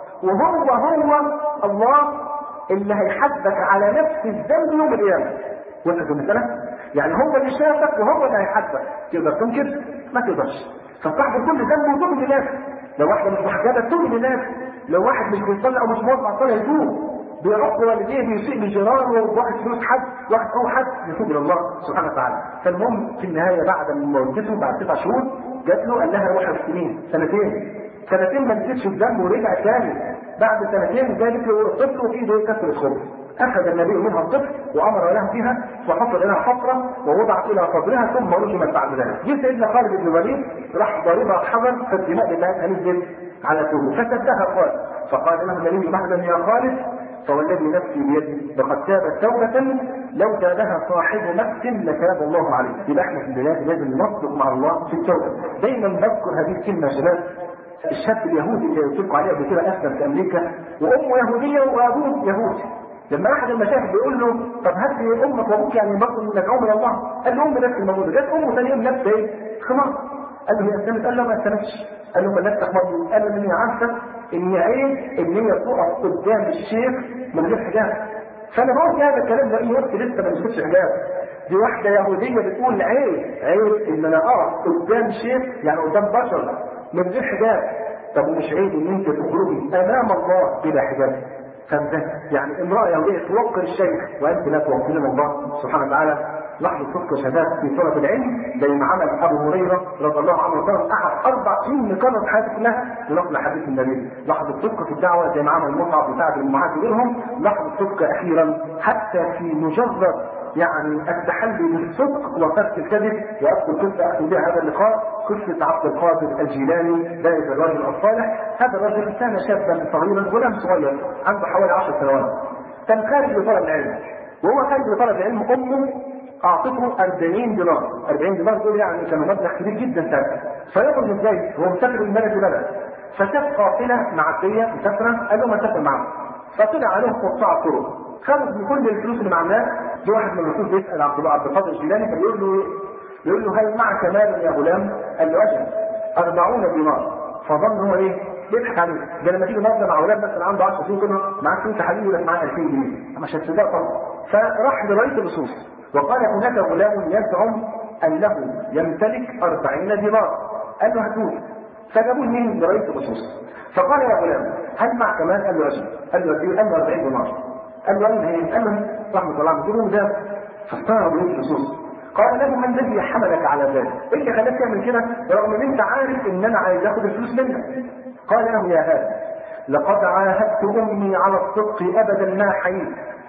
وهو هو الله اللي هيحاسبك على نفس الذنب يوم القيامه. وصلت المساله؟ يعني هو اللي شافك وهو اللي هيحاسبك. تقدر تنكر؟ ما تقدرش. فصاحب كل ذنب وتوب لله. لو واحده مش محجبه توب لله، لو واحد مش بيصلي او مش موظف على الصلاه يتوب، بيعق والديه بيسيء لجيرانه واحد فلوس حد واحد هو حد يتوب الى الله سبحانه وتعالى. فالمهم في النهايه بعد ما موجته بعد تسع شهور جات له قال لها روح سنين سنتين سنتين ما نسيتش الذنب ورجع تاني. بعد سنتين جابت له الطفل وفي ايده كسر الخبز. اخذ النبي منها الطفل وامر لها فيها وحفر لها حفره ووضعت الى صدرها ثم رجمت بعد ذلك. جه سيدنا خالد بن الوليد راح ضاربها حجر فالدماء بتاعتها نزلت على ثوبه فسدها خالد. فقال له النبي محزن يا خالد فوالذي نفسي بيده لقد تابت توبه لو تابها صاحب نفس لتاب الله عليه. يبقى احنا في البلاد لازم نصدق مع الله في التوبه. دايما نذكر هذه الكلمه يا شباب. الشاب اليهودي اللي يطلقوا عليه قبل كده اسلم في امريكا وامه يهوديه وابوه يهودي. لما احد المشايخ بيقول له طب هات لي امك وابوك يعني برضه ندعوهم الى الله، قال له ام نفس الموجوده. جت امه ثاني يوم لابسه ايه؟ خمار. قال له هي اسلمت؟ قال له ما اسلمتش. قال له فلست خمار. قال له ان هي عارفه ان عيب ان هي تقف قدام الشيخ من غير حجاب. فانا بقول هذا الكلام ده ايه وقت لسه ما مسكتش حجاب. دي واحده يهوديه بتقول عيب عيب ان انا اقف قدام شيخ يعني قدام بشر من غير حجاب. طب مش عيب ان انت تخرجي امام الله بلا حجاب؟ فده يعني امراه يهوديه توقر الشيخ وانت لا توقرين الله سبحانه وتعالى. لحظه صدق شباب في طلب العلم زي ما عمل ابو هريره رضي الله عنه وسلم احد اربع سنين مكرر حياته كلها لنقل حديث النبي. لحظه صدق في الدعوه زي ما عمل مصعب وسعد بن معاذ وغيرهم. لحظه صدق اخيرا حتى في مجرد يعني التحلي بالصدق وترك الكذب. واذكر قصه اختم بها هذا اللقاء قصه عبد القادر الجيلاني ذلك الرجل الصالح. هذا الرجل كان شابا صغيرا غلام صغير عنده حوالي عشر سنوات. كان خارج لطلب العلم وهو خارج لطلب العلم امه اعطته أربعين دينار. أربعين دينار دول يعني كانوا مبلغ كبير جدا ساعتها. فيخرج ازاي؟ هو مسافر من بلد لبلد فشاف قافله معديه مسافره قال له ما تسافر معه. فطلع عليهم قطاع الطرق خرج من كل الفلوس اللي معاه. جه واحد من الرسول بيسال عبد عبد القادر الجيلاني فبيقول له بيقول له هل معك مال يا غلام؟ قال له اجل أربعون دينار. فظن هو ايه؟ بيضحك عليه. ده لما تيجي مره مع اولاد مثلا عنده عشر سنين كله معاك فلوس حبيبي ولا معاك ألفين جنيه مش هتصدق طبعا. فراح لرئيس اللصوص وقال هناك غلام يزعم انه يمتلك أربعين دينار. قال له هاتوه. فجابوه مين؟ لرئيس اللصوص. فقال يا غلام هل معك مال؟ قال له اجل. قال له قال له أربعين دينار. قال له اين هي؟ قال له رحمه الله عليه يقولون ده. فاستغرب رئيس اللصوص قال له ما الذي حملك على ذلك؟ ايه اللي خلاك تعمل كده رغم ان انت عارف ان انا عايز اخد الفلوس منك؟ قال له يا هذا لقد عاهدت امي على الصدق ابدا ما حييت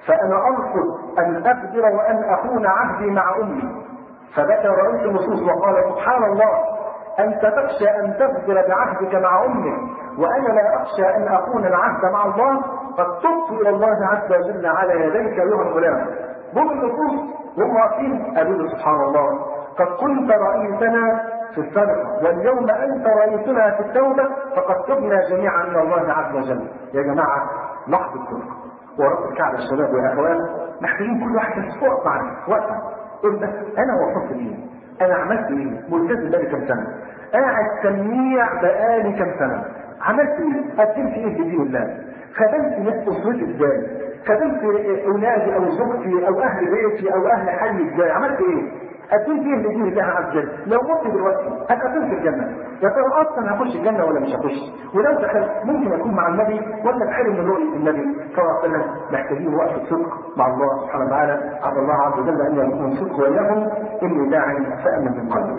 فأنا أرفض أن أقدر وأن أخون عهدي مع أمي. فبكى رئيس اللصوص وقال سبحان الله، أنت تخشى أن تغدر بعهدك مع أمك وأنا لا أخشى أن أخون العهد مع الله. قد تبت إلى الله عز وجل على يديك أيها الغلام. هم اللصوص وهم واقفين قالوا سبحان الله، قد كنت رئيسنا في السرقة واليوم أنت رئيسنا في التوبة، فقد تبنا جميعا إلى الله عز وجل. يا جماعة لحظة صدق ورب الكعبة الشباب والأخوان محتاجين كل واحد يسوق معنا وقتها. قلت أنا وصلت ليه؟ أنا عملت إيه؟ ملتزم بقالي كم سنة؟ قاعد تنميع بقالي كم سنة؟ عملت إيه؟ قدمت إيه في دين الله؟ خدمت ناس أسرتي إزاي؟ خدمت أولادي أو زوجتي أو أهل بيتي أو أهل حي إزاي؟ عملت إيه؟ قدمت إيه لدين الله عز وجل؟ لو مت دلوقتي هتقدم في الجنة، يا ترى أصلا هخش الجنة ولا مش هخش؟ ولو دخلت ممكن أكون مع النبي ولا بحرم من رؤية النبي؟ فوقتنا محتاجين وقت صدق مع الله سبحانه وتعالى. عبد الله عز وجل أن يكون صدق ولهم إني داعي فأمن من قلبي.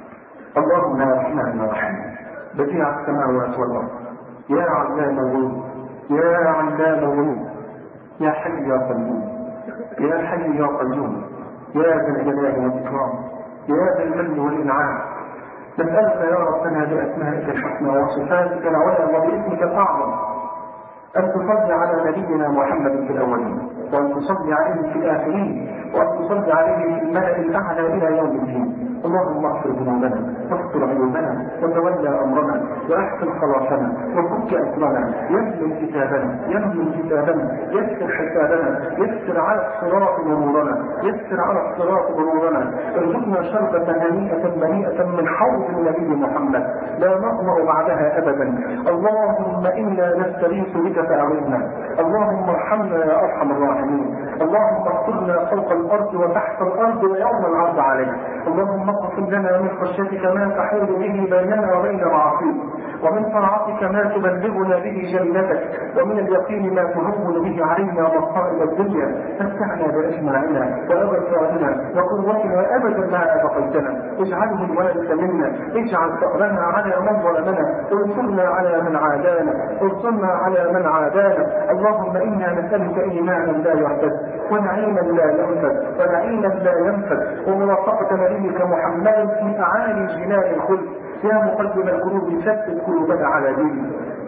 اللهم يا رحمن يا رحيم بديع السماوات والأرض يا علام الغيوب يا علام الغيوب يا حي يا قيوم يا حي يا قيوم يا ذا الجلال والإكرام يا ذا المن والإنعام. نسألك يا ربنا بأسمائك الحسنى وصفاتك العلى وباسمك الأعظم أن تصلي على نبينا محمد في الأولين وأن تصلي عليه في الآخرين وأن تصلي عليه في الملأ الأعلى إلى يوم الدين. اللهم اغفر ذنوبنا واستر عيوبنا وتولى أمرنا وأحسن خلاصنا وفك أسرنا يمن كتابنا يمن كتابنا يسر حسابنا يسر على الصراط مرورنا يسر على الصراط مرورنا. ارزقنا شربة هنيئة مليئة من حوض النبي محمد لا نطمع بعدها أبدا. اللهم إنا نستغيث بك فأعوذنا. اللهم ارحمنا يا أرحم الراحمين. اللهم اغفرنا فوق الأرض وتحت الأرض ويوم العرض عليك. اللهم اغفر لنا من خشيتك ما تحول به بيننا وبين معاصيك ومن طاعتك ما تبلغنا به جنتك ومن اليقين ما تهون به علينا مصائب الدنيا. متعنا بأجمعنا وأبصارنا وقوتنا أبدا ما أبقيتنا. اجعله الوارث منا اجعل ثأرنا على من ظلمنا انصرنا على من عادانا انصرنا على من عادانا. اللهم إنا نسألك إيمانا لا يرتد ونعيما لا ينفد ونعيما لا ينفد وموافقة نبيك محمد في أعالي جنان الخلد. يا مقلب القلوب ثبت قلوبنا على دينك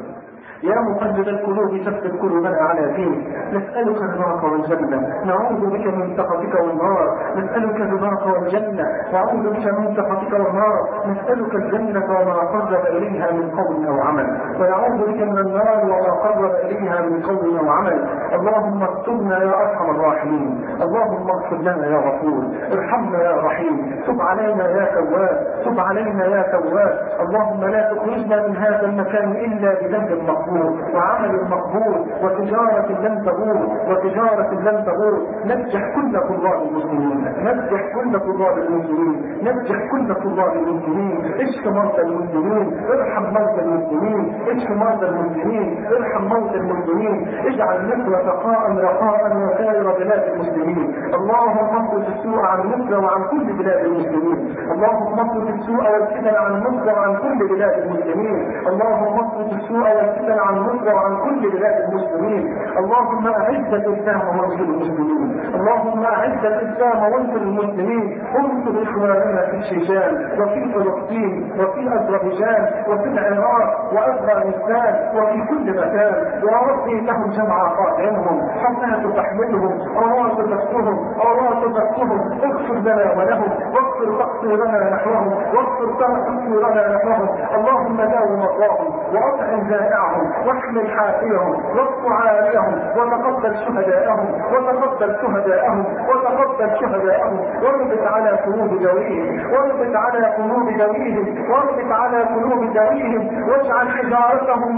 يا مقلب القلوب ثبت قلوبنا على دينك. نسألك رضاك والجنة نعوذ بك من سخطك والنار. نسألك رضاك والجنة نعوذ بك من سخطك والنار. نسألك الجنة وما قرب إليها من قول أو عمل ونعوذ بك من النار وما قرب إليها من قول أو عمل. اللهم اغفرنا يا أرحم الراحمين. اللهم اغفر لنا يا غفور. ارحمنا يا رحيم. تب علينا يا تواب. تب علينا يا تواب. اللهم لا تخرجنا من هذا المكان إلا بذنب مقبول وعمل مقبول وتجارة لن تغور وتجارة لن تغور. نجح كل طلاب المسلمين نجح كل طلاب المسلمين نجح كل طلاب المسلمين. اشف مرضى المسلمين ارحم مرضى المسلمين اشف مرضى المسلمين ارحم موتى المسلمين. اجعل مصر سخاء رخاء وسائر بلاد المسلمين. اللهم اصرف السوء عن مصر وعن كل بلاد المسلمين. اللهم اصرف السوء والفتن عن مصر وعن كل بلاد المسلمين. اللهم اصرف السوء والفتن عن مصر وعن كل بلاد المسلمين. اللهم اعز الاسلام وانصر المسلمين. اللهم اعز الاسلام وانصر المسلمين. انصر اخواننا في الشيشان وفي فلسطين وفي اذربيجان وفي العراق وافغانستان وفي كل مكان. يا رب انهم جمع قائمهم حتى تحملهم اراك تفتهم اراك تفتهم. اغفر لنا ولهم واغفر تقصيرنا نحوهم واغفر تقصيرنا نحوهم. اللهم داو مرضاهم واطعم جائعهم واحمل حافيهم واقص عاريهم وتقبل شهداءهم وتقبل شهداءهم وتقبل شهداءهم. واربط على قلوب ذويهم واربط على قلوب ذويهم واربط على قلوب ذويهم واجعل حجارتهم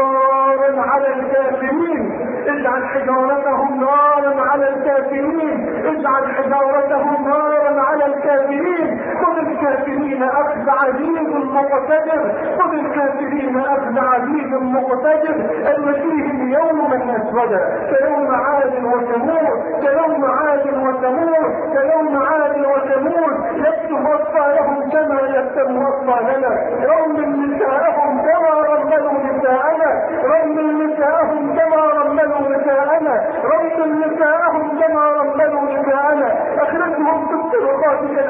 نارا على الكافرين. اجعل حجارتهم نارا على الكافرين. اجعل حجارتهم نارا على الكافرين. خذ الكافرين اخذ عزيز مقتدر. خذ الكافرين اخذ عزيز مقتدر ان فيهم يوما اسودا كيوم عاد وثمود كيوم عاد وثمود كيوم عاد وثمود. يكتب وصاياهم كما يكتب وصايانا. رمل نساءهم كما رملوا نساءنا. رمل نساءهم كما رملوا نساءنا. رمل نساءهم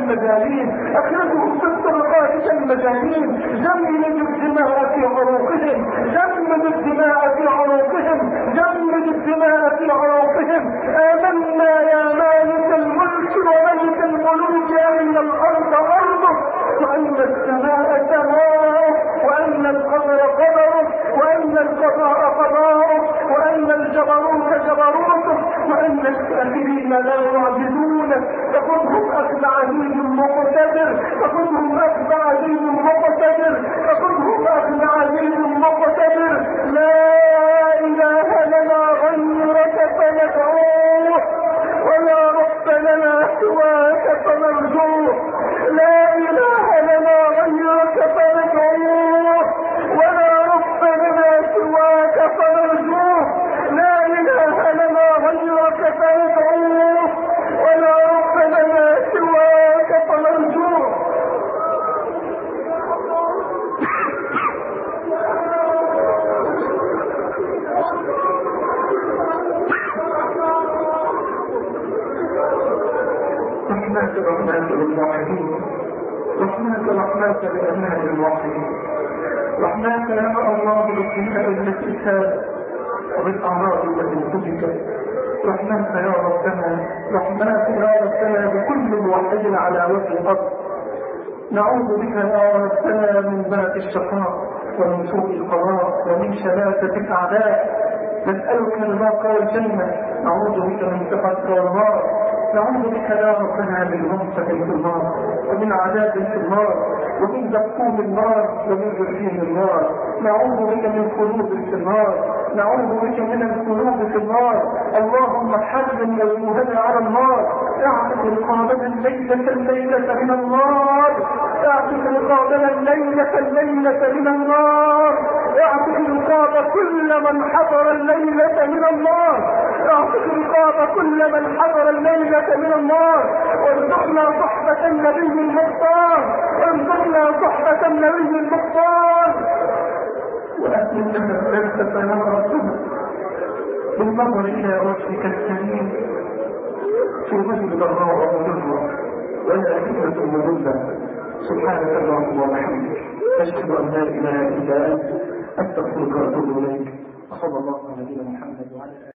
كالمجانين، اخرجهم في الطرقات كالمجانين، جمدوا الدماء في عروقهم، جمدوا الدماء في عروقهم، جمدوا الدماء في عروقهم. آمنا يا مالك الملك وملك الملوك أن الأرض أرضه، وأن السماء سماؤه، وأن القدر قدره، وأن القضاء قضاؤه، وأن الجبروت جبروته، وأن الكافرين لا يعجزونك. فخذهم أخذ عزيز مقتدر، فخذهم أخذ عزيز مقتدر، فخذهم أخذ عزيز مقتدر. لا إله لنا غيرك فندعوه، ولا رب لنا سواك فنرجوه. لا إله لنا غيرك فندعوه، ولا رب لنا سواك فنرجوه. لا إله لنا غيرك فندعوه، ولا رب لنا سواك فنرجوه. رحمات رحمات للموحدين، رحمات رحمات لأبناء الموحدين، رحمات يا الله بالدماء التي سالت وبالأعراض التي انتهكت، رحمات يا ربنا، رحمات يا ربنا بكل موحد على وجه الأرض. نعوذ بك يا ربنا من بلد الشقاء ومن سوء القضاء ومن شماتة الأعداء. نسألك الباقى والجنة، نعوذ بك من سخطك والنار، نعوذ بك يا ربنا من غمسة في النار، ومن عذاب في النار، ومن زقوم النار، ومن جحيم النار. نعوذ بك من خلود في النار، نعوذ بك من الخلود في النار. اللهم حرم وجوهنا على النار، اعتق رقابنا الليلة الليلة من النار، اعتق رقابنا الليلة الليلة من النار، اعتق رقاب كل من حضر الليلة من النار، اعتق رقاب كل من حضر الليلة من النار. وارزقنا صحبة النبي المختار، وارزقنا صحبة النبي المختار. وأسلم لنا الفلسفة يا ربنا بالنظر إلى وجهك الكريم في وجه ضراء ومضرة ولا فتنة مضلة. سبحانك اللهم وبحمدك، أشهد أن لا إله إلا أنت، أستغفرك وأتوب إليك. وصلى الله على نبينا محمد وعلى آله.